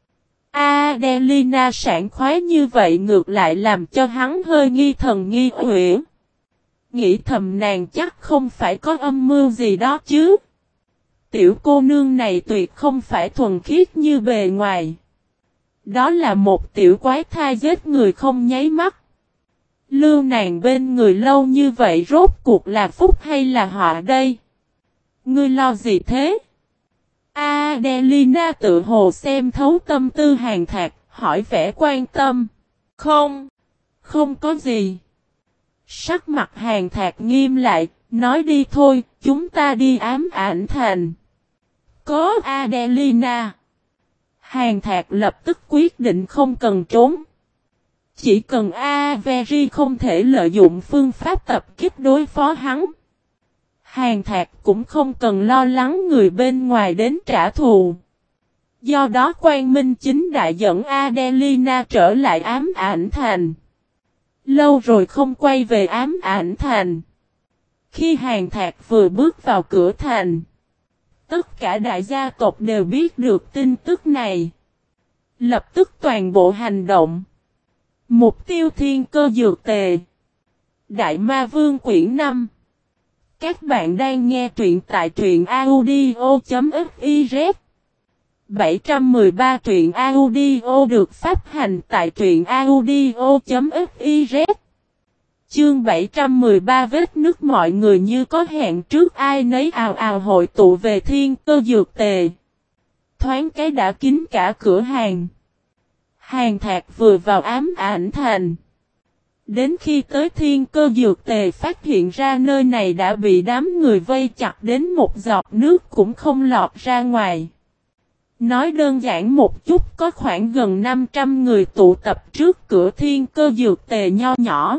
Adelina sảng khoái như vậy ngược lại làm cho hắn hơi nghi thần nghi uyển. Nghĩ thầm nàng chắc không phải có âm mưu gì đó chứ. Tiểu cô nương này tuyệt không phải thuần khiết như bề ngoài. Đó là một tiểu quái thai giết người không nháy mắt. Lưu nàng bên người lâu như vậy rốt cuộc là phúc hay là họa đây? Ngươi lo gì thế? Adelina tự hồ xem thấu tâm tư Hàn Thạc, hỏi vẻ quan tâm. Không, không có gì. Sắc mặt Hàn Thạc nghiêm lại, nói đi thôi, chúng ta đi ám ảnh thành. Có Adelina. Hàn Thạc lập tức quyết định không cần trốn. Chỉ cần Avery không thể lợi dụng phương pháp tập kích đối phó hắn. Hàn Thạc cũng không cần lo lắng người bên ngoài đến trả thù. Do đó Quang Minh chính đại dẫn Adelina trở lại ám ảnh thành. Lâu rồi không quay về ám ảnh thành. Khi Hàn Thạc vừa bước vào cửa thành, tất cả đại gia tộc đều biết được tin tức này. Lập tức toàn bộ hành động. Mục tiêu thiên cơ dược tề. Đại Ma Vương quyển 5. Các bạn đang nghe truyện tại truyện audio.fiz. 713 truyện audio được phát hành tại truyện audio.fiz. Chương 713 vết nứt mọi người như có hẹn trước ai nấy ào ào hội tụ về thiên cơ dược tề. Thoáng cái đã kín cả cửa hàng. Hàn Thạc vừa vào ám ảnh thành. Đến khi tới thiên cơ dược tề phát hiện ra nơi này đã bị đám người vây chặt đến một giọt nước cũng không lọt ra ngoài. Nói đơn giản một chút có khoảng gần 500 người tụ tập trước cửa thiên cơ dược tề nho nhỏ.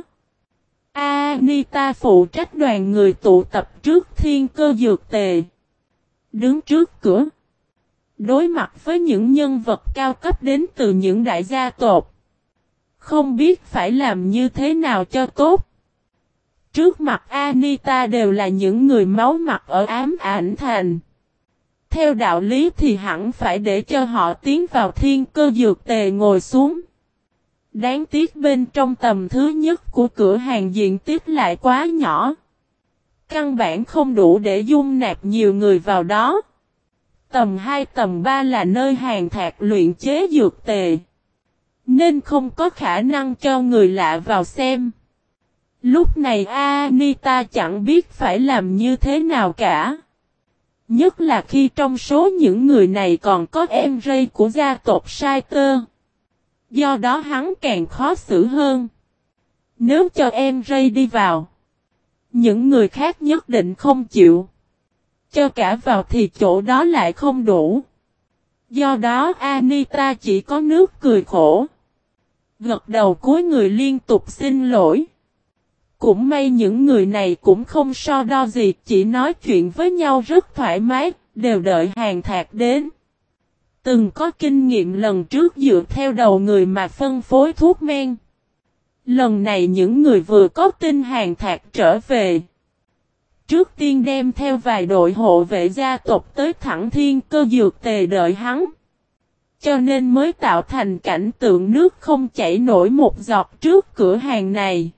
Anita phụ trách đoàn người tụ tập trước thiên cơ dược tề. Đứng trước cửa. Đối mặt với những nhân vật cao cấp đến từ những đại gia tộc. Không biết phải làm như thế nào cho tốt. Trước mặt Anita đều là những người máu mặt ở ám ảnh thành. Theo đạo lý thì hẳn phải để cho họ tiến vào thiên cơ dược tề ngồi xuống. Đáng tiếc bên trong tầm thứ nhất của cửa hàng diện tích lại quá nhỏ. Căn bản không đủ để dung nạp nhiều người vào đó. Tầm 2 tầm 3 là nơi Hàn Thạc luyện chế dược tề. Nên không có khả năng cho người lạ vào xem. Lúc này Anita chẳng biết phải làm như thế nào cả. Nhất là khi trong số những người này còn có em rây của gia tộc Saiter. Do đó hắn càng khó xử hơn. Nếu cho em rây đi vào, những người khác nhất định không chịu. Cho cả vào thì chỗ đó lại không đủ. Do đó Anita chỉ có nước cười khổ. Gật đầu cúi người liên tục xin lỗi. Cũng may những người này cũng không so đo gì, chỉ nói chuyện với nhau rất thoải mái, đều đợi Hàn Thạc đến. Từng có kinh nghiệm lần trước dựa theo đầu người mà phân phối thuốc men. Lần này những người vừa có tin Hàn Thạc trở về. Trước tiên đem theo vài đội hộ vệ gia tộc tới thẳng thiên cơ dược tề đợi hắn. Cho nên mới tạo thành cảnh tượng nước không chảy nổi một giọt trước cửa hàng này.